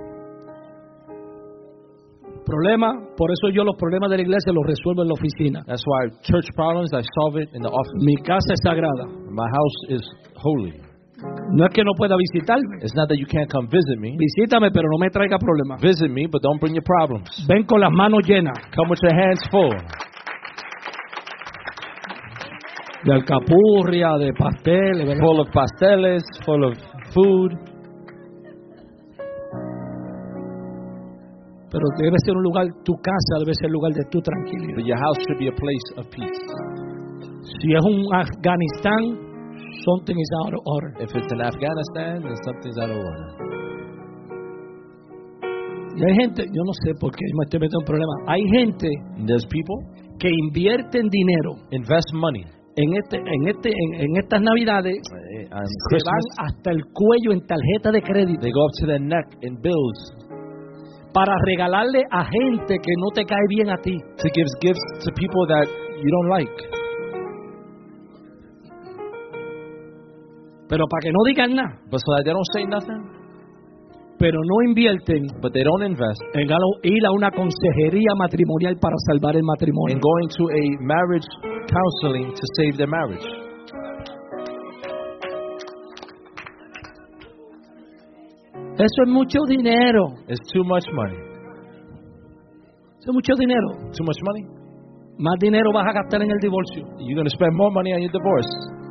Problema, por eso yo los problemas de la iglesia los resuelvo en la oficina. That's why church problems, I solve it in the office. Mi casa es sagrada. My house is holy. No es que no pueda visitarme. It's not that you can't come visit me. Visítame, pero no me traiga problemas. Visit me, but don't bring your problems. Ven con las manos llenas Come with your hands full. de alcapurria, de pasteles, ¿verdad? Full of pasteles, full of food. Pero debe ser un lugar, tu casa debe ser un lugar de tu tranquilidad. But your house should be a place of peace. Si es un Afganistán, something is out of order. If it's in Afghanistan, then something's out of order. Y hay gente, yo no sé por qué me estoy metiendo en problemas. Hay gente And there's people que invierten dinero invest money en estas Navidades, on se Christmas. van hasta el cuello en tarjeta de crédito They go up to their neck in bills para regalarle a gente que no te cae bien a ti. to give gifts to people that you don't like. Pero para que no digan nada. But so that they don't say nothing, Pero no invierten but they don't invest en ir a una consejería matrimonial para salvar el matrimonio. in going to a marriage counseling to save their marriage. Eso es mucho dinero. It's too much money. Eso es mucho dinero. Too much money? Más dinero vas a gastar en el divorcio. You're going to spend more money on your divorce.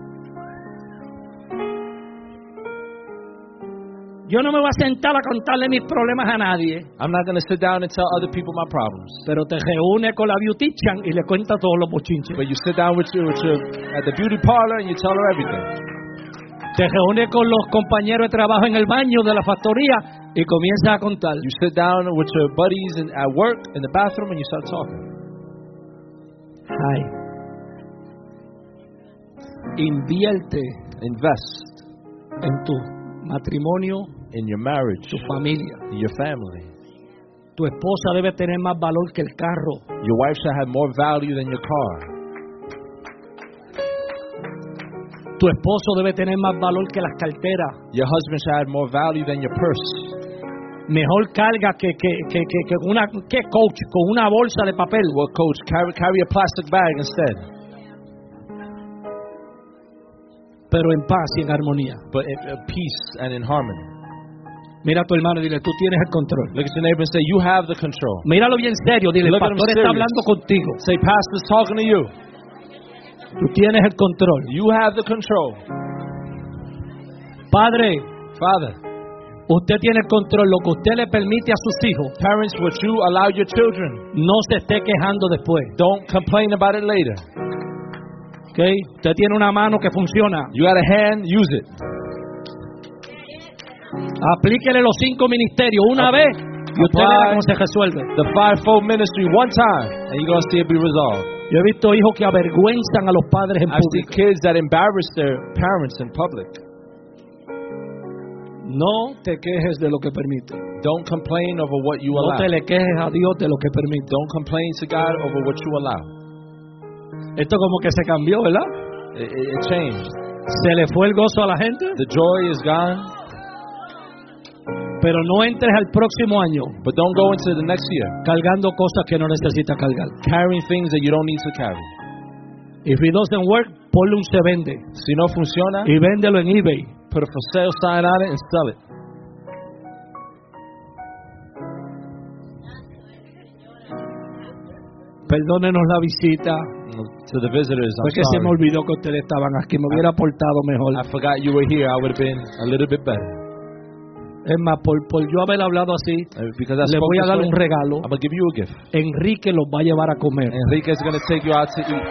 Yo no me voy a sentar a contarle mis problemas a nadie. I'm not going to sit down and tell other people my problems. Pero te reúne con la beautician y le cuenta todos los bochinches. But you sit down with your at the beauty parlor and you tell her everything. Te reúne con los compañeros de trabajo en el baño de la factoría y comienza a contar. You sit down with your buddies at work in the bathroom and you start talking. Ay. Invierte Invest en tu matrimonio, in your marriage, tu familia. in your family. Tu esposa debe tener más valor que el carro. Your wife should have more value than your car. Tu esposo debe tener más valor que las carteras. Your husband should have more value than your purse. Mejor carga que coach con una bolsa de papel. Well, coach, carry a plastic bag instead. Pero en paz y en armonía. But in peace and in harmony. Mira a tu hermano y dile, tú tienes el control. Look at your neighbor and say, you have the control. Míralo bien serio, dile, el Look at him pastor está serious. hablando contigo. Say, pastor's talking to you. Tú tienes el control. You have the control. Padre, Father, usted tiene el control. Lo que usted le permite a sus hijos, parents, what you allow your children, no se esté quejando después. don't complain about it later. ¿Okay? Usted tiene una mano que funciona. You got a hand, use it. Aplíquele los 5 ministerios una vez y usted verá cómo se resuelve. The fivefold ministry one time, and you're going to see it be resolved. Yo he visto hijos que avergüenzan a los padres en I see público. kids that embarrass their parents in public. No te quejes de lo que permite. Don't complain over what you No allow. te le quejes a Dios de lo que permite. Don't complain to God over what you allow. Esto como que se cambió, ¿verdad? It changed. Se le fue el gozo a la gente, The joy is gone, pero no entres al próximo año but don't go into the next year cargando cosas que no necesitas cargar. carrying things that you don't need to carry. If it doesn't work, ponle un se vende Si no funciona, y véndelo en eBay. put a for sale sign on it and sell it. Perdónenos la visita. To the visitors, Fue I'm que se me sorry. olvidó que ustedes estaban aquí. Me hubiera portado mejor. I forgot you were here. I would have been a little bit better. Es más, por yo haber hablado así, Because I le spoke voy a this dar way, un regalo. I'm going to give you a gift. Enrique los va a llevar a comer. Enrique is going to take you out to eat.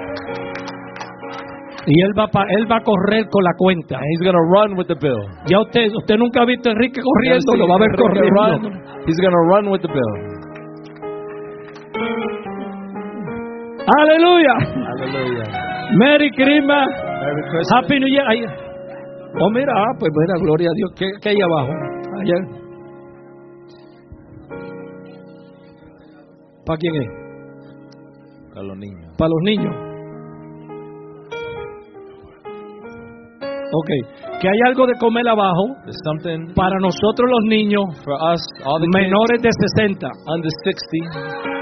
Y él va a correr con la cuenta. And he's going to run with the bill. Ya usted nunca ha visto a Enrique corriendo, lo va a ver Enrique corriendo. run. He's going to run with the bill. Aleluya. Hallelujah. Merry Christmas. Merry Christmas. Happy New Year. Ahí. Oh, mira, pues mira, gloria a Dios. ¿Qué hay abajo? Ayer. ¿Para quién es? Para los niños. Para los niños. Ok. Que hay algo de comer abajo There's something para nosotros los niños for us, all the kids menores de 60. under 60.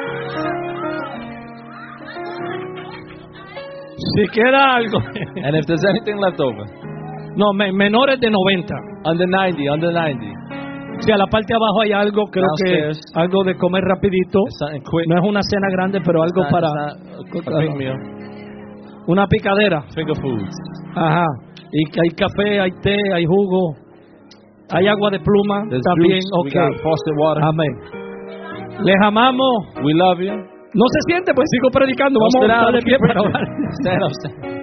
Si queda algo. And if there's anything left over, No, menores de 90. under 90. Si a la parte de abajo hay algo, creo Downstairs. que algo de comer rapidito. It's something quick. No es una cena grande, pero algo It's para not a big meal. una picadera. Finger foods. Ajá. Y que hay café, hay té, hay jugo, hay agua de pluma There's también. juice. We Ok. got frosted water. Amén. Les amamos. We love you. No se siente, pues sigo predicando. Don't Vamos sit a down, estar de pie keep para preaching. orar. Stand up, stand up.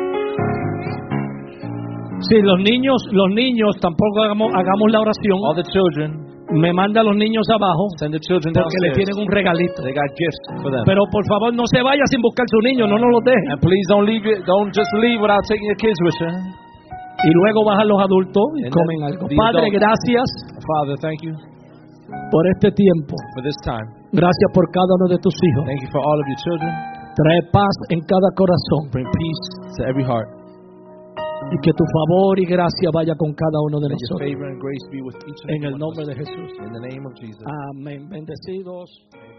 Sí, los niños tampoco hagamos la oración. All the children, Me manda a los niños abajo send the children porque le downstairs. tienen un regalito. They got gifts for them. Pero por favor no se vaya sin buscar su niño, no nos los deje. And please don't just leave without taking your kids with you. Y luego bajan los adultos y And comen then algo. the Padre, adults. gracias Father, thank you por este tiempo. for this time. Gracias por cada uno de tus hijos. Thank you for all of your children. Trae paz en cada corazón Bring peace to every heart. y que tu favor y gracia vaya con cada uno de May your nosotros. favor and grace be with each and En every el one of nombre us. de Jesús. In the name of Jesus. Amén. Bendecidos.